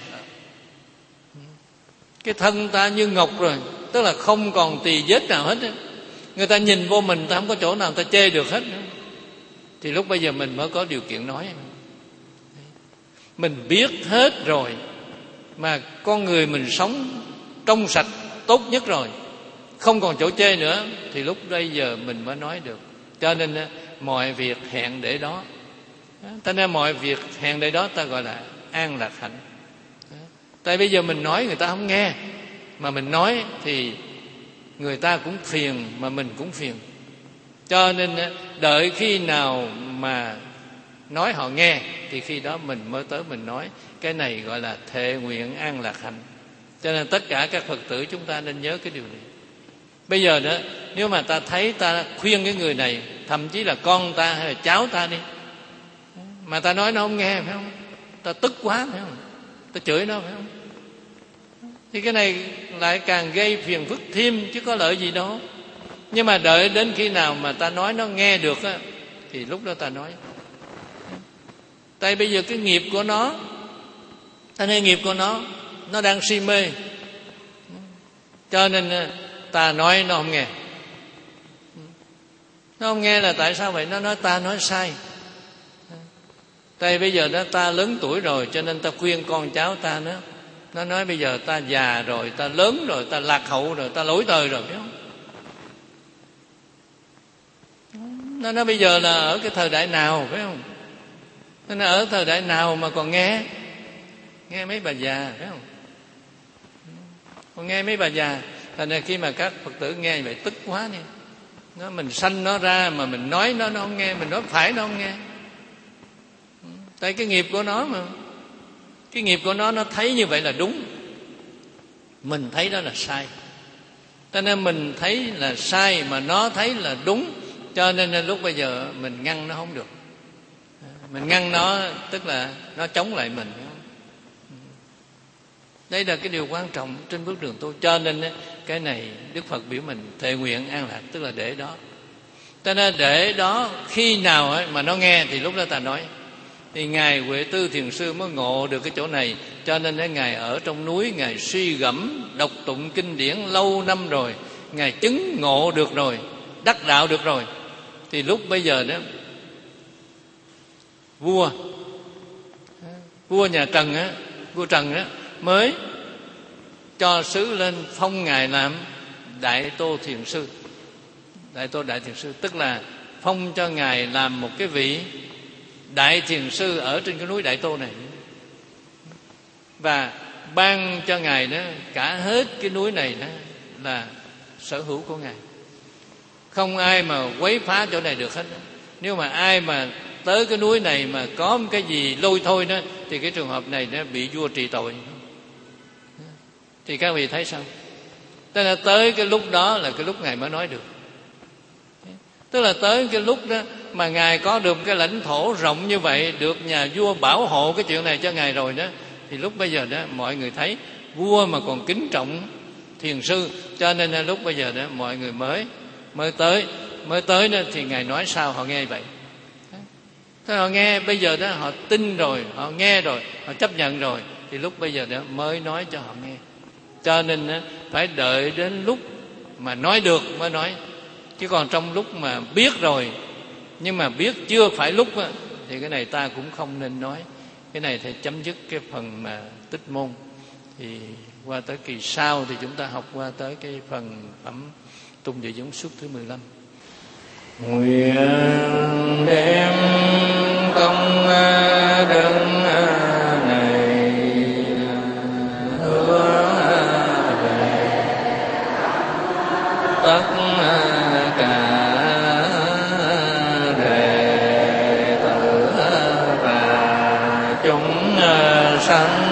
Cái thân ta như ngọc rồi, tức là không còn tì vết nào hết. Người ta nhìn vô mình, ta không có chỗ nào ta chê được hết nữa. Thì lúc bây giờ mình mới có điều kiện nói. Mình biết hết rồi, mà con người mình sống trong sạch tốt nhất rồi, không còn chỗ chê nữa, thì lúc bây giờ mình mới nói được. Cho nên mọi việc hẹn để đó. Cho nên mọi việc hẹn để đó ta gọi là an lạc hạnh. Tại bây giờ mình nói người ta không nghe, mà mình nói thì người ta cũng phiền, mà mình cũng phiền. Cho nên đợi khi nào mà nói họ nghe, thì khi đó mình mới tới mình nói. Cái này gọi là thệ nguyện an lạc hạnh. Cho nên tất cả các Phật tử chúng ta nên nhớ cái điều này. Bây giờ đó, nếu mà ta thấy ta khuyên cái người này, thậm chí là con ta hay là cháu ta đi, mà ta nói nó không nghe, phải không? Ta tức quá, phải không? Ta chửi nó, phải không? Thì cái này lại càng gây phiền phức thêm, chứ có lợi gì đâu. Nhưng mà đợi đến khi nào mà ta nói nó nghe được á, thì lúc đó ta nói. Tại bây giờ cái nghiệp của nó, ta nói nghiệp của nó, nó đang si mê, cho nên ta nói nó không nghe. Nó không nghe là tại sao vậy? Nó nói ta nói sai. Tại bây giờ đó ta lớn tuổi rồi, cho nên ta khuyên con cháu ta nữa. Nó nói bây giờ ta già rồi, ta lớn rồi, ta lạc hậu rồi, ta lỗi thời rồi, phải không? Nó nói bây giờ là ở cái thời đại nào, phải không? Nó nói ở thời đại nào mà còn nghe nghe mấy bà già, phải không? Còn nghe mấy bà già. Thành ra khi mà các Phật tử nghe vậy tức quá đi. Nó mình sanh nó ra mà mình nói nó nó không nghe, mình nói phải nó không nghe. Tại cái nghiệp của nó mà. Cái nghiệp của nó nó thấy như vậy là đúng, mình thấy đó là sai. Cho nên mình thấy là sai mà nó thấy là đúng, cho nên là lúc bây giờ mình ngăn nó không được. Mình ngăn nó tức là nó chống lại mình. Đây là cái điều quan trọng trên bước đường tu. Cho nên cái này Đức Phật biểu mình thệ nguyện an lạc, tức là để đó. Cho nên để đó khi nào mà nó nghe thì lúc đó ta nói. Thì Ngài Huệ Tư Thiền Sư mới ngộ được cái chỗ này. Cho nên Ngài ở trong núi, Ngài suy gẫm đọc tụng kinh điển lâu năm rồi, Ngài chứng ngộ được rồi, đắc đạo được rồi. Thì lúc bây giờ đó Vua Vua nhà Trần á, Vua Trần á mới cho sứ lên phong Ngài làm Đại Tô Thiền Sư. Đại Tô Đại Thiền Sư tức là phong cho Ngài làm một cái vị Đại Thiền Sư ở trên cái núi Đại Tô này. Và ban cho Ngài đó cả hết cái núi này đó là sở hữu của Ngài. Không ai mà quấy phá chỗ này được hết. Nếu mà ai mà tới cái núi này mà có một cái gì lôi thôi đó, thì cái trường hợp này nó bị vua trị tội. Thì các vị thấy sao? Tức là tới cái lúc đó là cái lúc Ngài mới nói được. Tức là tới cái lúc đó mà Ngài có được cái lãnh thổ rộng như vậy, được nhà vua bảo hộ cái chuyện này cho Ngài rồi đó, thì lúc bây giờ đó mọi người thấy vua mà còn kính trọng thiền sư, cho nên là lúc bây giờ đó mọi người mới mới tới mới tới đó thì Ngài nói sao họ nghe vậy. Thế họ nghe bây giờ đó họ tin rồi, họ nghe rồi, họ chấp nhận rồi, thì lúc bây giờ đó mới nói cho họ nghe. Cho nên đó, phải đợi đến lúc mà nói được mới nói. Chứ còn trong lúc mà biết rồi nhưng mà biết chưa phải lúc đó, thì cái này ta cũng không nên nói. Cái này thì chấm dứt cái phần mà tích môn. Thì qua tới kỳ sau thì chúng ta học qua tới cái phần phẩm Tung Địa Giống Suốt thứ mười lăm. Nguyện đem công đức này hứa về tất cả đệ tử và chúng sanh